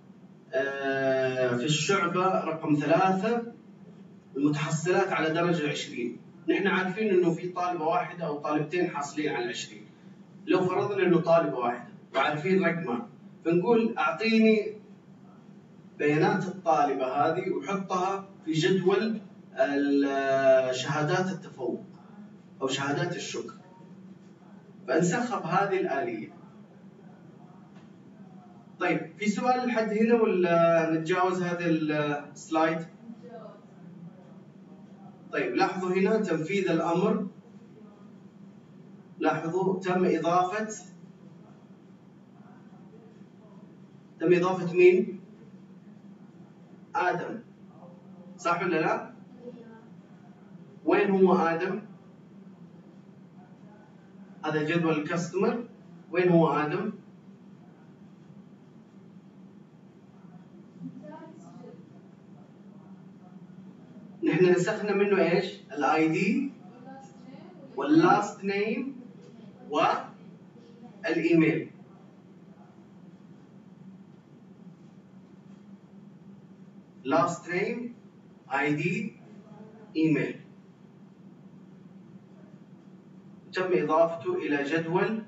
آه في الشعبة رقم ثلاثة المتحصلات على درجة عشرين. نحن عارفين إنه في طالبة واحدة أو طالبتين حاصلين على عشرين. لو فرضنا إنه طالبة واحدة وعارفين رقمها فنقول أعطيني بيانات الطالبة هذه وحطها في جدول شهادات التفوق أو شهادات الشكر. فنسخب هذه الآلية. طيب في سؤال لحد هنا ولا نتجاوز هذا السلايد؟ طيب لاحظوا هنا تنفيذ الأمر، لاحظوا تم إضافة تم إضافة مين؟ آدم، صح ولا لا؟ وين هو آدم؟ هذا جدول الكاستمر، وين هو آدم؟ نحن نسخنا منه ايش؟ الاي دي واللاست نيم والايميل. لاست نيم، اي دي، ايميل. تم اضافته الى جدول.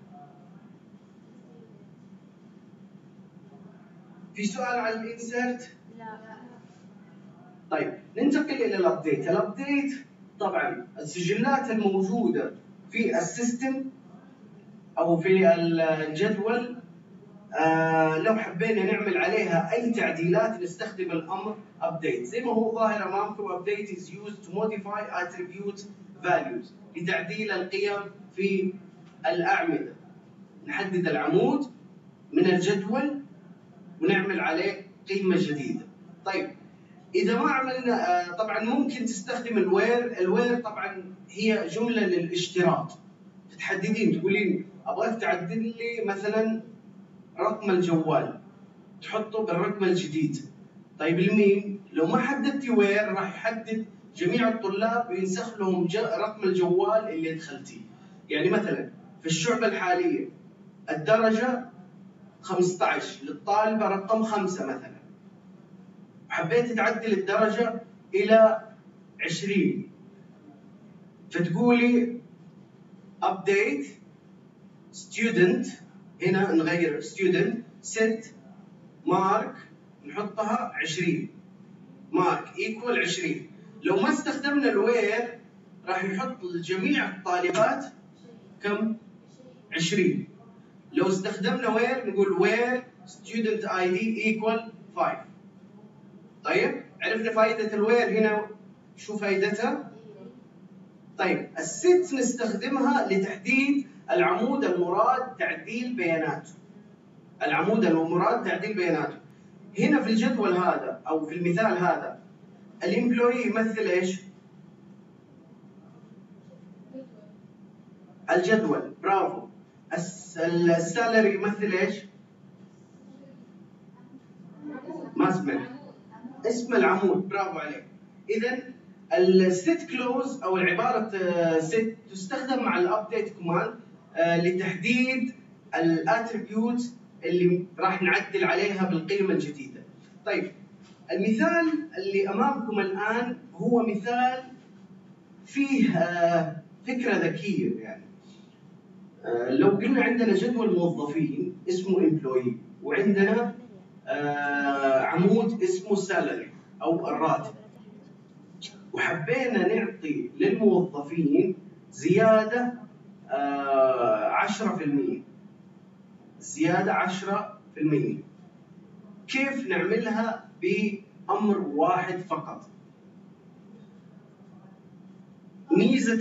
في سؤال عن الانسرت؟ لا. طيب ننتقل الى الابديت. الابديت طبعا السجلات الموجوده في السيستم او في الجدول، آه لو حبينا نعمل عليها اي تعديلات نستخدم الامر update. زي ما هو ظاهر امامكم update is used to modify attribute values، لتعديل القيم في الاعمده. نحدد العمود من الجدول ونعمل عليه قيمه جديده. طيب اذا ما عملنا، آه طبعا ممكن تستخدم الوير. الوير طبعا هي جمله للاشتراط، تحددين تقولين ابغاك تعدل لي مثلا رقم الجوال، تحطه بالرقم الجديد. طيب لمين؟ لو ما حددتي وير راح يحدد جميع الطلاب وينسخ لهم رقم الجوال اللي دخلتيه. يعني مثلا في الشعبة الحالية الدرجة خمسة عشر للطالبة رقم خمسة مثلا، حبيت تعدل الدرجة إلى عشرين، فتقولي update student، هنا نغير student set مارك نحطها عشرين، مارك ايكوال عشرين. لو ما استخدمنا الوير راح يحط لجميع الطالبات كم؟ عشرين. لو استخدمنا وير نقول وير student اي دي ايكوال خمسة. طيب عرفنا فائدة الوير هنا، شو فائدتها؟ طيب الست نستخدمها لتحديد العمود المراد تعديل بياناته. العمود المراد تعديل بياناته. هنا في الجدول هذا او في المثال هذا الامبلوي يمثل ايش؟ الجدول، برافو. السالري يمثل ايش؟ ما سمعت. اسم العمود، برافو عليك. اذا الست كلوز او العباره ست تستخدم مع الابديت كوماند لتحديد الاتريبيوت اللي راح نعدل عليها بالقيمه الجديده. طيب المثال اللي امامكم الان هو مثال فيه فكره ذكيه. يعني لو قلنا عندنا جدول موظفين اسمه امبلوي، وعندنا عمود اسمه سالري او الراتب، وحبينا نعطي للموظفين زياده عشرة في المئة، زياده عشرة في المئة. كيف نعملها؟ بأمر واحد فقط. ميزة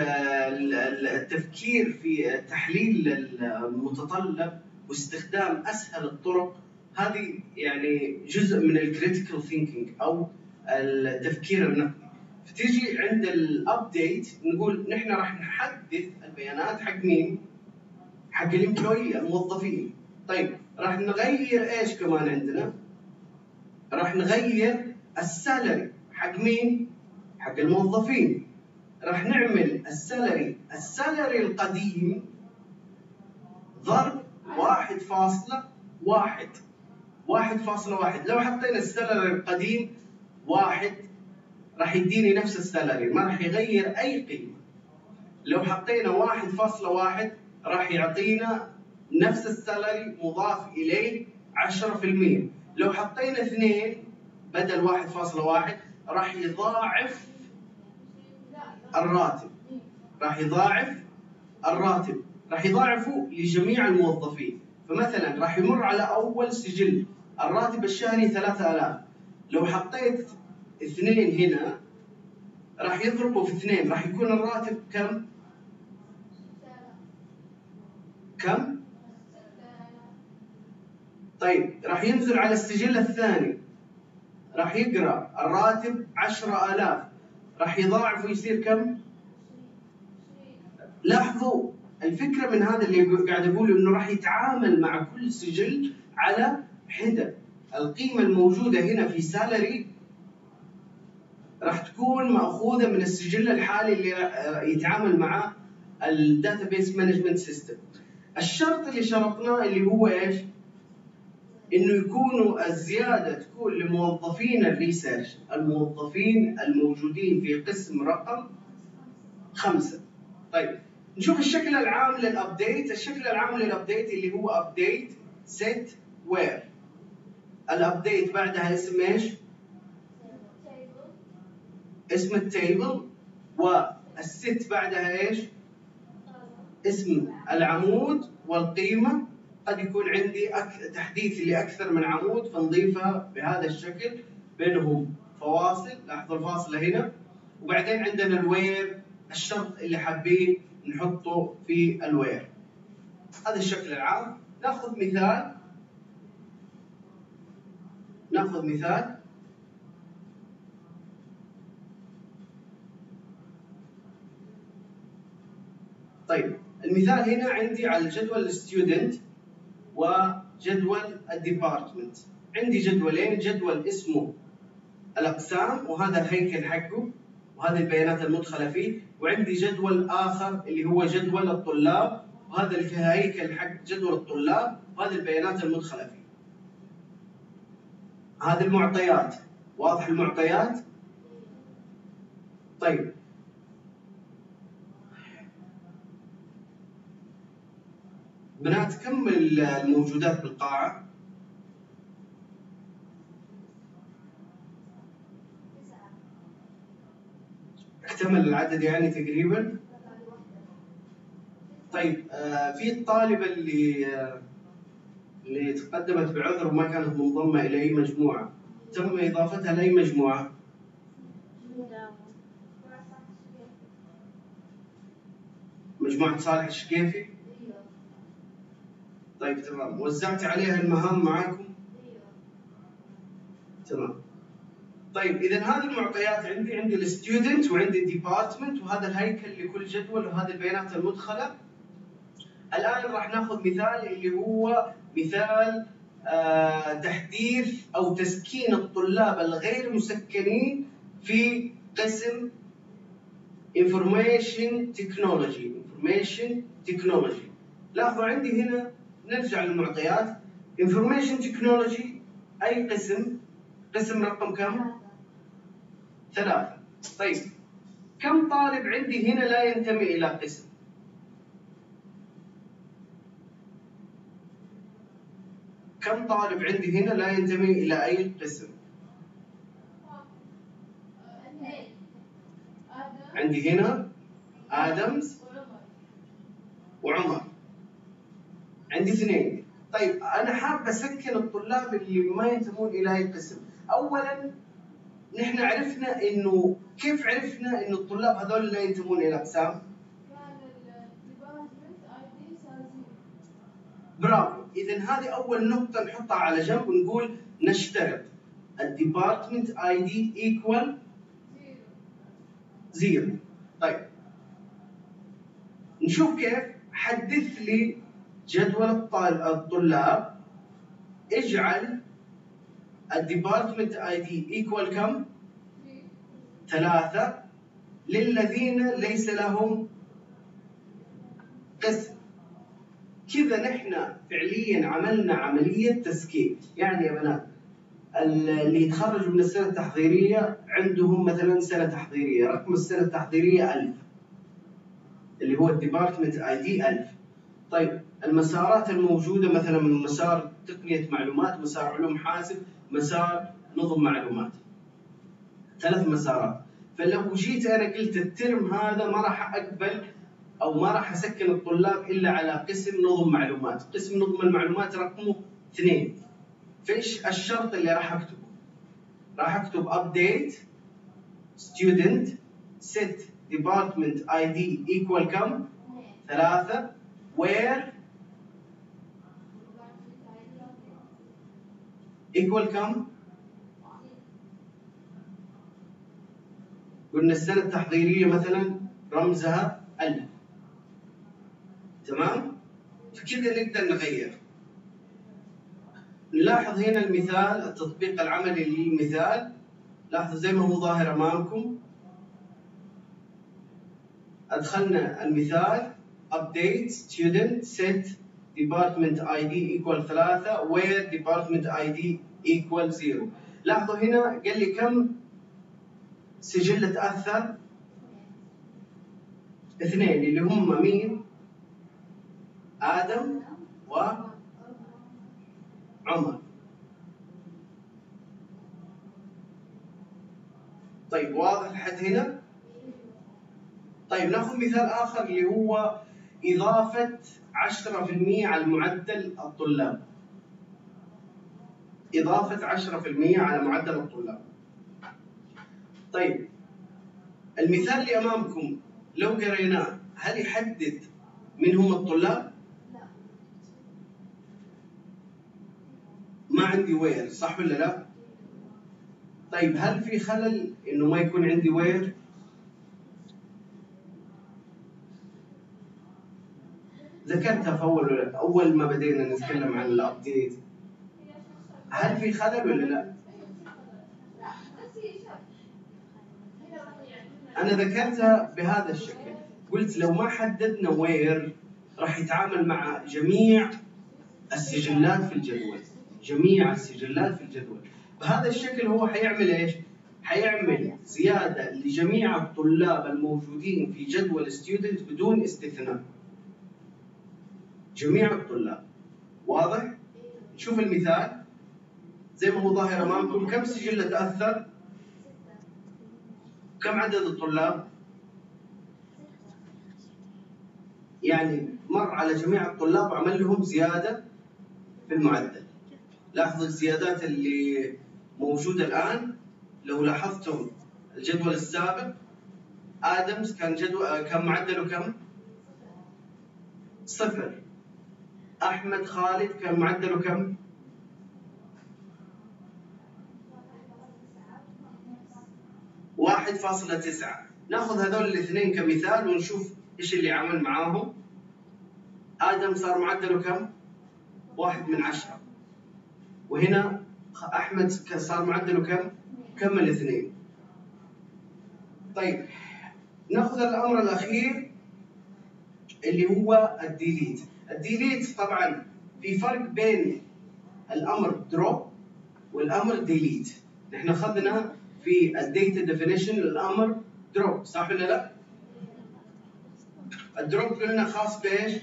التفكير في تحليل المتطلب واستخدام أسهل الطرق، هذه يعني جزء من الكريتيكال ثينكينج أو التفكير النقدي. فتيجي عند الابديت نقول نحن راح نحدث البيانات حق مين؟ حق الامبلوي، الموظفين. طيب راح نغير ايش كمان عندنا؟ راح نغير السالري حق مين؟ حق الموظفين. راح نعمل السالري السالري القديم ضرب واحد فاصلة واحد، واحد فاصلة واحد. لو حطينا السالري القديم واحد راح يديني نفس السالري، ما راح يغير أي قيمة. لو حطينا واحد فاصلة واحد راح يعطينا نفس السالري مضاف إليه عشرة في المئة. لو حطينا اثنين بدل واحد فاصلة واحد راح يضاعف الراتب، راح يضاعف الراتب، راح يضاعفه لجميع الموظفين. فمثلا راح يمر على اول سجل الراتب الشهري ثلاثة آلاف، لو حطيت اثنين هنا راح يضربوا في اثنين، راح يكون الراتب كم؟ كم؟ طيب راح ينزل على السجل الثاني، راح يقرأ الراتب عشرة آلاف، راح يضاعف ويصير كم؟ لاحظوا الفكرة من هذا اللي قاعد أقوله، إنه راح يتعامل مع كل سجل على حدة. القيمة الموجودة هنا في سالري راح تكون مأخوذة من السجل الحالي اللي يتعامل مع الداتابيس مانجمنت سيستم. الشرط اللي شرطناه اللي هو ايش؟ انه يكونوا الزيادة تكون لموظفين الريسيرش، الموظفين الموجودين في قسم رقم خمسة. طيب نشوف الشكل العام للابديت. الشكل العام للابديت اللي هو ابديت سيت وير. الابديت بعدها اسم ايش؟ اسم التيبل، والست بعدها ايش؟ اسم العمود والقيمة. قد يكون عندي أك... تحديث لأكثر من عمود فنضيفها بهذا الشكل بينهم فواصل، لاحظوا الفاصلة هنا. وبعدين عندنا الوير، الشرط اللي حابين نحطه في الوير. هذا الشكل العام. ناخذ مثال ناخذ مثال طيب المثال هنا عندي على جدول الستودنت وجدول الديبارتمنت. عندي جدولين، جدول اسمه الأقسام وهذا الهيكل حقه وهذه البيانات المدخلة فيه، وعندي جدول آخر اللي هو جدول الطلاب وهذا الهيكل حق جدول الطلاب وهذه البيانات المدخلة فيه. هذه المعطيات، واضح المعطيات؟ طيب بنات كم الموجودات بالقاعة؟ اكتمل العدد يعني تقريبا؟ طيب آه في الطالبة اللي آه اللي تقدمت بعذر وما كانت منضمة إلى أي مجموعة، تم إضافتها لأي مجموعة؟ مجموعة صالح الشكيفي؟ طيب تمام. وزعت عليها المهام معاكم؟ تمام. طيب إذا هذه المعطيات عندي، عندي الستودنت وعندي الديبارتمنت وهذا الهيكل لكل جدول وهذه البيانات المدخلة. الآن راح ناخذ مثال اللي هو مثال آه تحديث أو تسكين الطلاب الغير مسكنين في قسم Information Technology. Information Technology. لاحظوا عندي هنا، نرجع للمعطيات. Information Technology أي قسم؟ قسم رقم كم؟ ثلاثة. طيب كم طالب عندي هنا لا ينتمي إلى قسم؟ كم طالب عندي هنا لا ينتمي إلى أي قسم؟ عندي هنا آدمز وعمر، عندي اثنين. طيب أنا حاب أسكن الطلاب اللي ما ينتمون إلى أي قسم. أولاً نحن عرفنا إنه، كيف عرفنا إنه الطلاب هذول لا ينتمون إلى أقسام؟ برافو. إذا هذه أول نقطة نحطها على جنب ونقول نشترط الديبارتمنت اي دي ايكوال زيرو. طيب نشوف كيف. حدث لي جدول الطلاب، اجعل الديبارتمنت اي دي ايكوال كم؟ ثلاثة للذين ليس لهم قسم. كذا نحن فعليا عملنا عملية تسكين. يعني يا بنات اللي يتخرجوا من السنة التحضيرية عندهم مثلا سنة تحضيرية، رقم السنة التحضيرية ألف اللي هو الديبارتمنت اي دي ألف. طيب المسارات الموجودة مثلا مسار تقنية معلومات، مسار علوم حاسب، مسار نظم معلومات، ثلاث مسارات. فلو جيت أنا قلت الترم هذا ما راح أقبل أو ما راح أسكن الطلاب إلا على قسم نظم معلومات. قسم نظم المعلومات رقمه اثنين. فإيش الشرط اللي راح أكتبه؟ راح أكتب update student set department آي دي equal كم؟ ثلاثة where equal كم؟ قلنا السنة التحضيرية مثلا رمزها ألف. تمام؟ فكذا نقدر نغير. نلاحظ هنا المثال، التطبيق العملي للمثال. لاحظوا زي ما هو ظاهر أمامكم. أدخلنا المثال update student set department آي دي equal ثلاثة where department آي دي equal زيرو. لاحظوا هنا قال لي كم سجل تأثر؟ اثنين اللي هم مين؟ آدم وعمر. طيب واضح لحد هنا؟ طيب ناخذ مثال آخر اللي هو إضافة عشرة بالمئة على معدل الطلاب. إضافة عشرة بالمئة على معدل الطلاب. طيب المثال اللي أمامكم لو قريناه هل يحدد من هم الطلاب؟ لا. ما عندي وير، صح ولا لا؟ طيب هل في خلل إنه ما يكون عندي وير؟ ذكرتها في أول أول ما بدينا نتكلم عن الأبديت. هل في خلل ولا لا؟ أنا ذكرتها بهذا الشكل، قلت لو ما حددنا وير راح يتعامل مع جميع السجلات في الجدول، جميع السجلات في الجدول. بهذا الشكل هو حيعمل إيش؟ حيعمل زيادة لجميع الطلاب الموجودين في جدول ستودنت بدون استثناء. جميع الطلاب. واضح؟ شوف المثال زي ما هو ظاهر أمامكم. كم سجل تأثر؟ كم عدد الطلاب؟ يعني مر على جميع الطلاب وعمل لهم زيادة في المعدل. لاحظوا الزيادات اللي موجودة الآن. لو لاحظتم الجدول السابق آدمز كان جدول كان معدله كم؟ صفر. أحمد خالد كان معدله كم؟ واحد فاصلة تسعة. ناخذ هذول الاثنين كمثال ونشوف ايش اللي عمل معاهم. آدم صار معدله كم؟ واحد من عشرة. وهنا أحمد صار معدله كم؟ كمل اثنين. طيب ناخذ الأمر الأخير اللي هو الديليت. الديليت طبعا في فرق بين الأمر دروب والأمر ديليت. نحن أخذنا في الديتا ديفينيشن الأمر دروب، صح ولا لا؟ الدروب قلنا خاص بإيش؟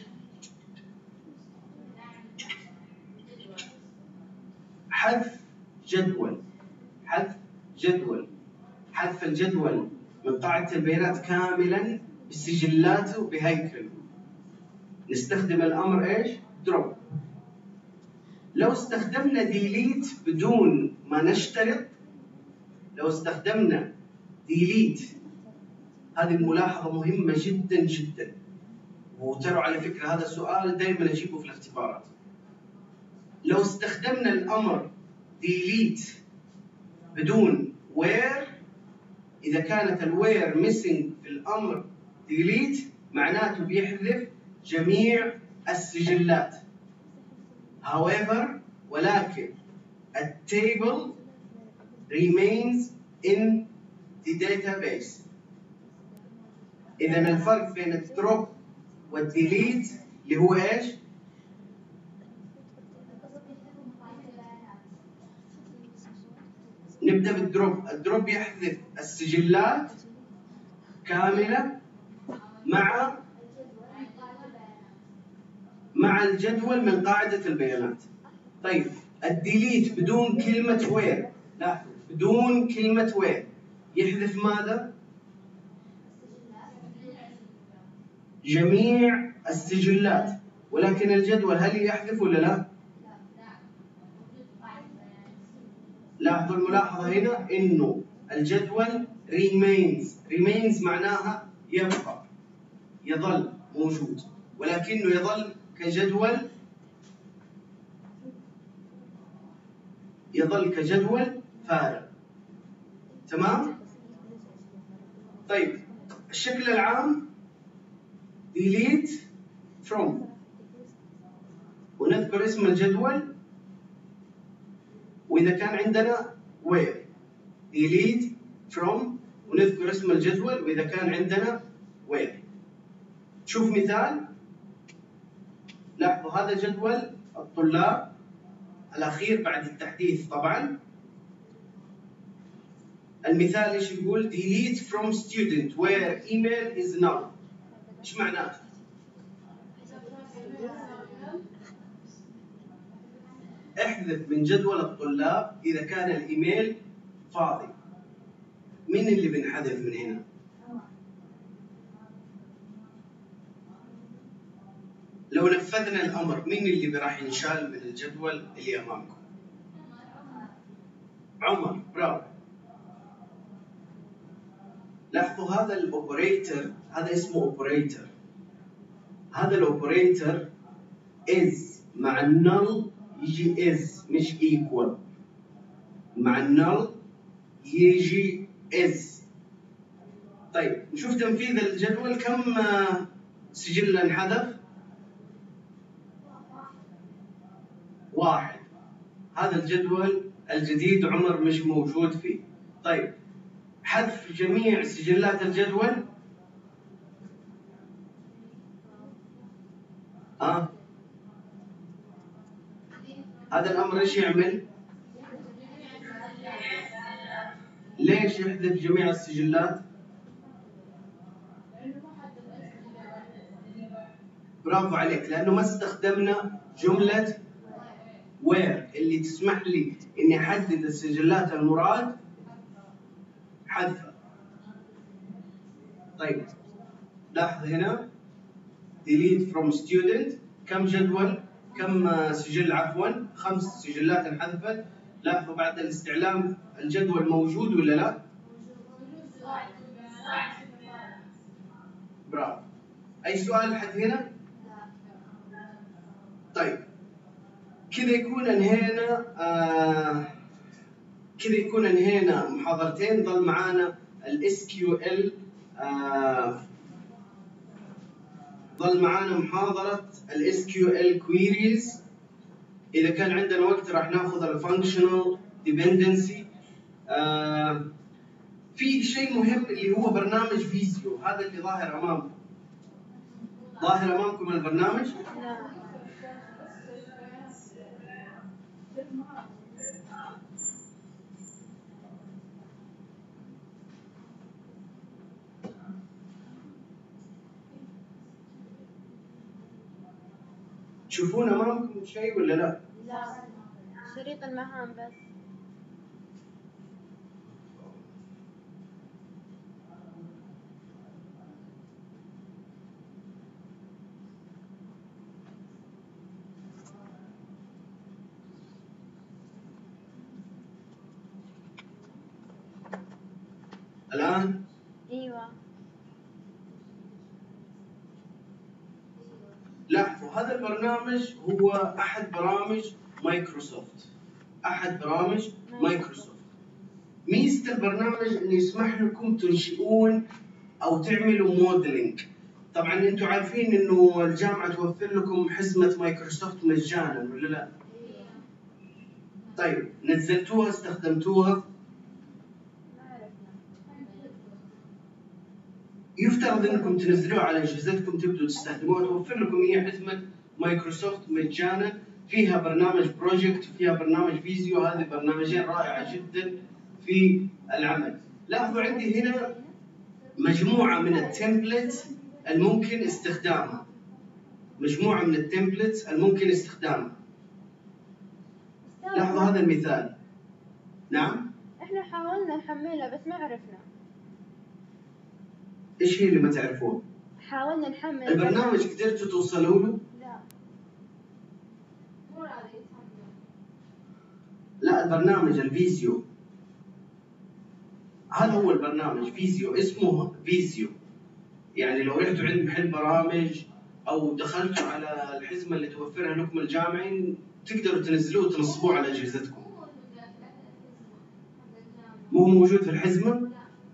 حذف جدول، حذف جدول، حذف الجدول من قاعدة البيانات كاملا بسجلاته بهيكله. نستخدم الأمر إيش؟ دروب. لو استخدمنا ديليت بدون ما نشترط، لو استخدمنا ديليت، هذه الملاحظة مهمة جدا جدا. وترى على فكرة هذا السؤال دائما أجيبه في الاختبارات. لو استخدمنا الأمر ديليت بدون where، إذا كانت الوير missing في الأمر ديليت معناته بيحذف جميع السجلات. however ولكن التيبل remains in the database. إذا الفرق بين الدروب والديليت اللي هو إيش؟ نبدأ بالدروب. الدروب يحذف السجلات كاملة مع مع الجدول من قاعدة البيانات. طيب الديليت بدون كلمة وير، لا بدون كلمة وير يحذف ماذا؟ جميع السجلات، ولكن الجدول هل يحذف ولا لا؟ لاحظوا الملاحظة هنا إنه الجدول remains remains معناها يبقى، يظل موجود، ولكنه يظل كجدول يظل كجدول فارغ. تمام؟ طيب الشكل العام delete from، ونذكر اسم الجدول، وإذا كان عندنا where. delete from ونذكر اسم الجدول، وإذا كان عندنا where. شوف مثال، لاحظوا هذا جدول الطلاب الأخير بعد التحديث طبعا. المثال ايش يقول؟ delete from student where email is null. ايش معناته؟ احذف من جدول الطلاب إذا كان الإيميل فاضي. مين اللي بنحذف من هنا؟ لو نفذنا الأمر مين اللي راح ينشال من الجدول اللي أمامكم؟ عمر، برافو. لاحظوا هذا الأوبريتر، هذا اسمه أوبريتر. هذا الأوبريتر is مع النل يجي is مش equal. مع النل يجي is. طيب نشوف تنفيذ الجدول. كم سجل انحذف؟ واحد. هذا الجدول الجديد عمر مش موجود فيه. طيب حذف جميع سجلات الجدول. آه. هذا الأمر إيش يعمل؟ ليش يحذف جميع السجلات؟ برافو عليك، لأنه ما استخدمنا جملة where اللي تسمح لي إني أحدد السجلات المراد حذفها. طيب لاحظ هنا delete from student، كم جدول؟ كم سجل عفوا؟ خمس سجلات انحذفت. لاحظوا بعد الاستعلام الجدول موجود ولا لا؟ برافو. أي سؤال لحد هنا؟ طيب كذا يكون انهينا آه كذا يكون انهينا محاضرتين. ضل معانا الاس كيو ال، آه ضل معانا محاضرة الاس كيو ال queries. إذا كان عندنا وقت راح ناخذ الفانكشنال ديبندنسي. آه في شيء مهم اللي هو برنامج فيزيو، هذا اللي ظاهر أمامكم. ظاهر أمامكم البرنامج؟ تشوفون أمامكم شيء ولا لا؟ لا، شريط المهام بس. الآن؟ ايوه. لاحظوا هذا البرنامج هو أحد برامج مايكروسوفت. أحد برامج مايكروسوفت. ميزة البرنامج إنه يسمح لكم تنشئون أو تعملوا موديلينج. طبعًا أنتم عارفين إنه الجامعة توفر لكم حزمة مايكروسوفت مجانًا ولا لا؟ طيب نزلتوها استخدمتوها؟ يفترض انكم تنزلوها على اجهزتكم تبدوا تستخدموها. توفر لكم هي حزمه مايكروسوفت مجانا، فيها برنامج بروجكت وفيها برنامج فيزيو. هذه برنامجين رائعه جدا في العمل. لاحظوا عندي هنا مجموعه من التمبلت الممكن استخدامها. مجموعه من التمبلتس الممكن استخدامها. لاحظوا هذا المثال. نعم؟ احنا حاولنا نحملها بس ما عرفنا. ايش هي اللي ما تعرفون؟ حاولنا نحمل البرنامج قدرتوا توصلوا له؟ لا. لا، البرنامج الفيزيو هذا هو البرنامج فيزيو، اسمه فيزيو. يعني لو رحتوا عند محل برامج أو دخلتوا على الحزمة اللي توفرها لكم الجامعة تقدروا تنزلوه وتنصبوه على أجهزتكم. مو موجود في الحزمة؟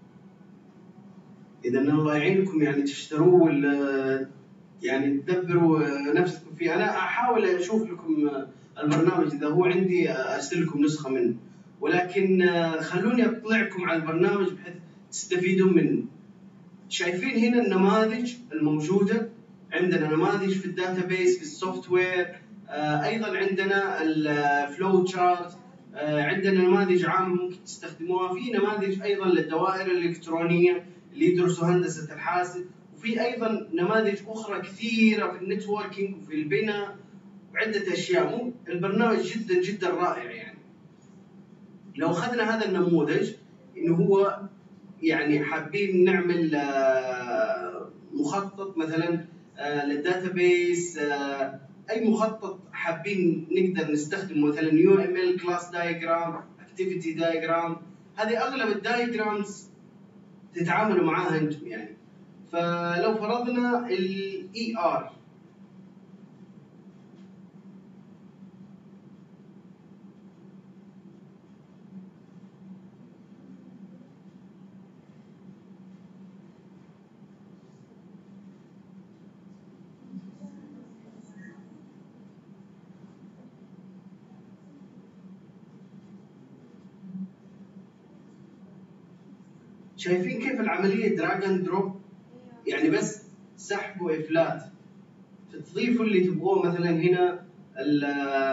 إذا الله يعينكم يعني تشتروه ولا يعني تدبروا نفسكم فيه. أنا أحاول أشوف لكم البرنامج إذا هو عندي أرسل لكم نسخة منه، ولكن خلوني أطلعكم على البرنامج بحيث تستفيدون منه. شايفين هنا النماذج الموجودة عندنا، نماذج في الداتابيس، في السوفت وير، أيضا عندنا الفلو تشارت، عندنا نماذج عامة ممكن تستخدموها، في نماذج أيضا للدوائر الإلكترونية اللي يدرسوا هندسة الحاسب، وفي أيضا نماذج أخرى كثيرة في النتوركينج وفي البناء وعدة أشياء. مو البرنامج جدا جدا رائع. يعني لو أخذنا هذا النموذج إنه هو يعني حابين نعمل مخطط مثلا للداتابيس، أي مخطط حابين نقدر نستخدم مثلا يو ام ال كلاس دايجرام، اكتيفيتي دايجرام، هذه أغلب الدايجرامز تتعاملوا معاها أنتم. يعني فلو فرضنا ال إي آر، شايفين كيف العملية دراج اند دروب؟ يعني بس سحب وإفلات، تضيفوا اللي تبغوه. مثلا هنا ال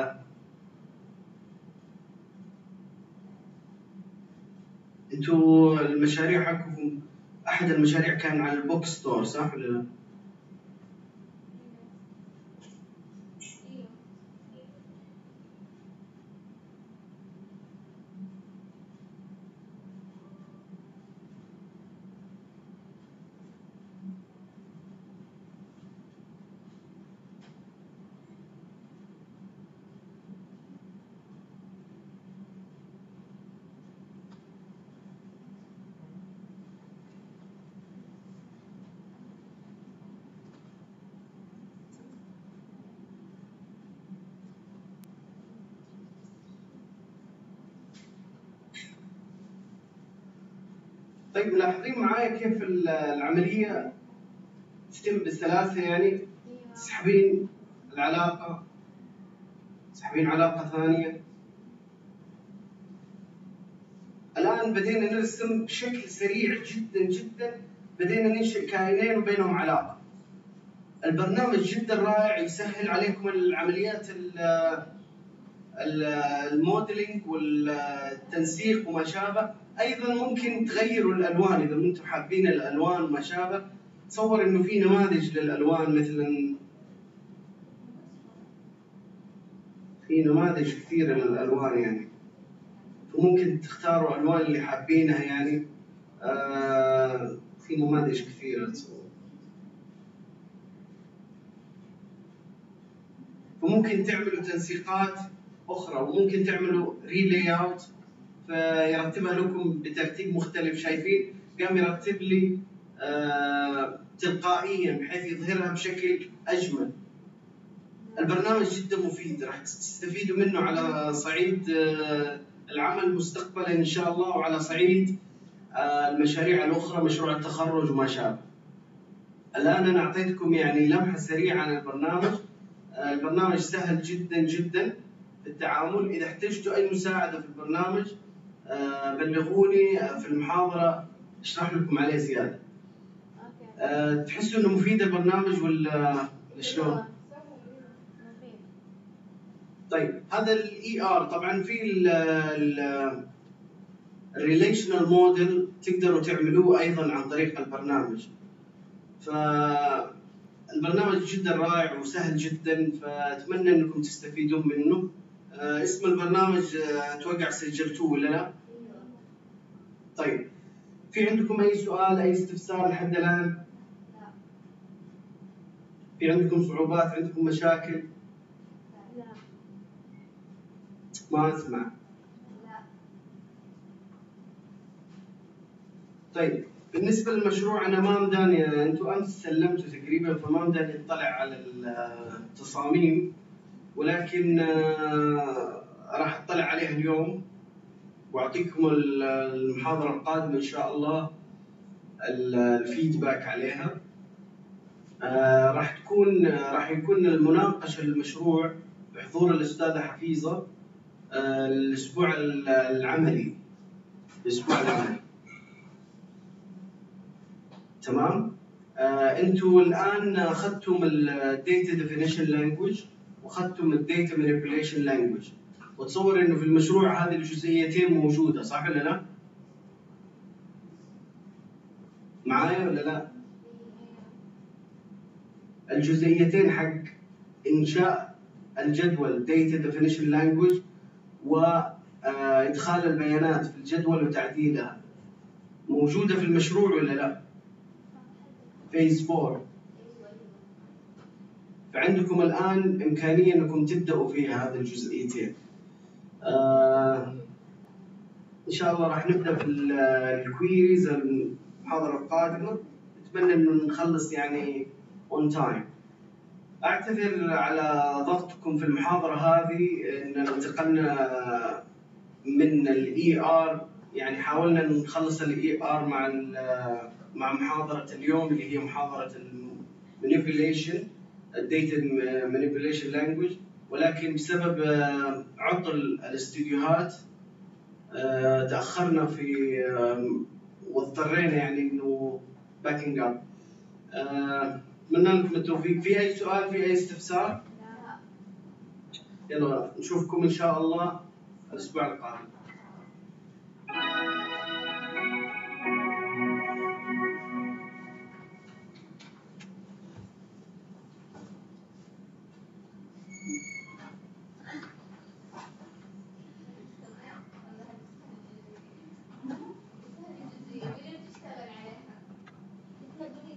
انتوا المشاريع حقكم، أحد المشاريع كان على البوك ستور صح ولا لا؟ طيب ملاحظين معايا كيف العملية تتم بالسلاسة؟ يعني تسحبين العلاقة، تسحبين علاقة ثانية. الآن بدينا نرسم بشكل سريع جدا جدا، بدينا ننشئ كائنين وبينهم علاقة. البرنامج جدا رائع، يسهل عليكم العمليات الموديلينج والتنسيق وما شابه. أيضا ممكن تغيروا الألوان إذا أنتم حابين الألوان وما شابه. تصور إنه في نماذج للألوان، مثلا في نماذج كثيرة للألوان يعني، فممكن تختاروا ألوان اللي حابينها. يعني آه في نماذج كثيرة تصور، وممكن تعملوا تنسيقات أخرى، وممكن تعملوا ريلاي اوت فيرتبها لكم بترتيب مختلف. شايفين قام يرتب لي آه تلقائيا بحيث يظهرها بشكل أجمل. البرنامج جدا مفيد، راح تستفيدوا منه على صعيد آه العمل مستقبلا إن شاء الله، وعلى صعيد آه المشاريع الأخرى، مشروع التخرج وما شابه. الآن أنا أعطيتكم يعني لمحة سريعة عن البرنامج. آه البرنامج سهل جدا جدا في التعامل. إذا احتجتوا أي مساعدة في البرنامج آه بلغوني في المحاضرة اشرح لكم عليه زيادة. أه تحسوا انه مفيد البرنامج ولا شلون؟ طيب هذا الاي ار طبعا في الريليشنال موديل تقدروا تعملوه ايضا عن طريق البرنامج. فالبرنامج جدا رائع وسهل جدا، فاتمنى انكم تستفيدون منه. أه اسم البرنامج اتوقع سجلتوه ولا لا؟ طيب في عندكم اي سؤال، اي استفسار لحد الان؟ في عندكم صعوبات، عندكم مشاكل؟ لا. ما أسمع. طيب بالنسبة للمشروع أنا ما مداني، أنتم أمس سلمتوا تقريبا فما مداني أطلع على التصاميم، ولكن آه، راح أطلع عليها اليوم وأعطيكم المحاضرة القادمة إن شاء الله الفيدباك عليها. آه، راح تكون راح يكون المناقشة المشروع بحضور الأستاذة حفيظة آه، الأسبوع العملي الأسبوع العملي تمام. آه، انتم الان اخذتم الديتا ديفينيشن لانجويج واخذتم الديتا مانيبيوليشن لانجويج، وتصور انه في المشروع هذه الجزئيتين موجوده، صح ولا لا؟ معايا ولا لا؟ الجزئيتين حق انشاء الجدول ديتا ديفينيشن لانجويج وادخال البيانات في الجدول وتعديلها موجوده في المشروع ولا لا؟ فيز أربعة. فعندكم الآن إمكانية أنكم تبدأوا فيها هذه الجزئيتين. آه إن شاء الله راح نبدأ في الكويريز المحاضرة القادمة، أتمنى أنه نخلص يعني on time. أعتذر على ضغطكم في المحاضرة هذه، أن انتقلنا من الإي آر، يعني حاولنا نخلص الإي آر مع مع محاضرة اليوم اللي هي محاضرة المانيبيوليشن الديتا مانيبيوليشن لانجويج، ولكن بسبب عطل الاستديوهات تأخرنا في واضطرينا يعني إنه باكينج أب. أتمنى لكم التوفيق. في أي سؤال، في أي استفسار؟ يلا نشوفكم إن شاء الله الأسبوع القادم.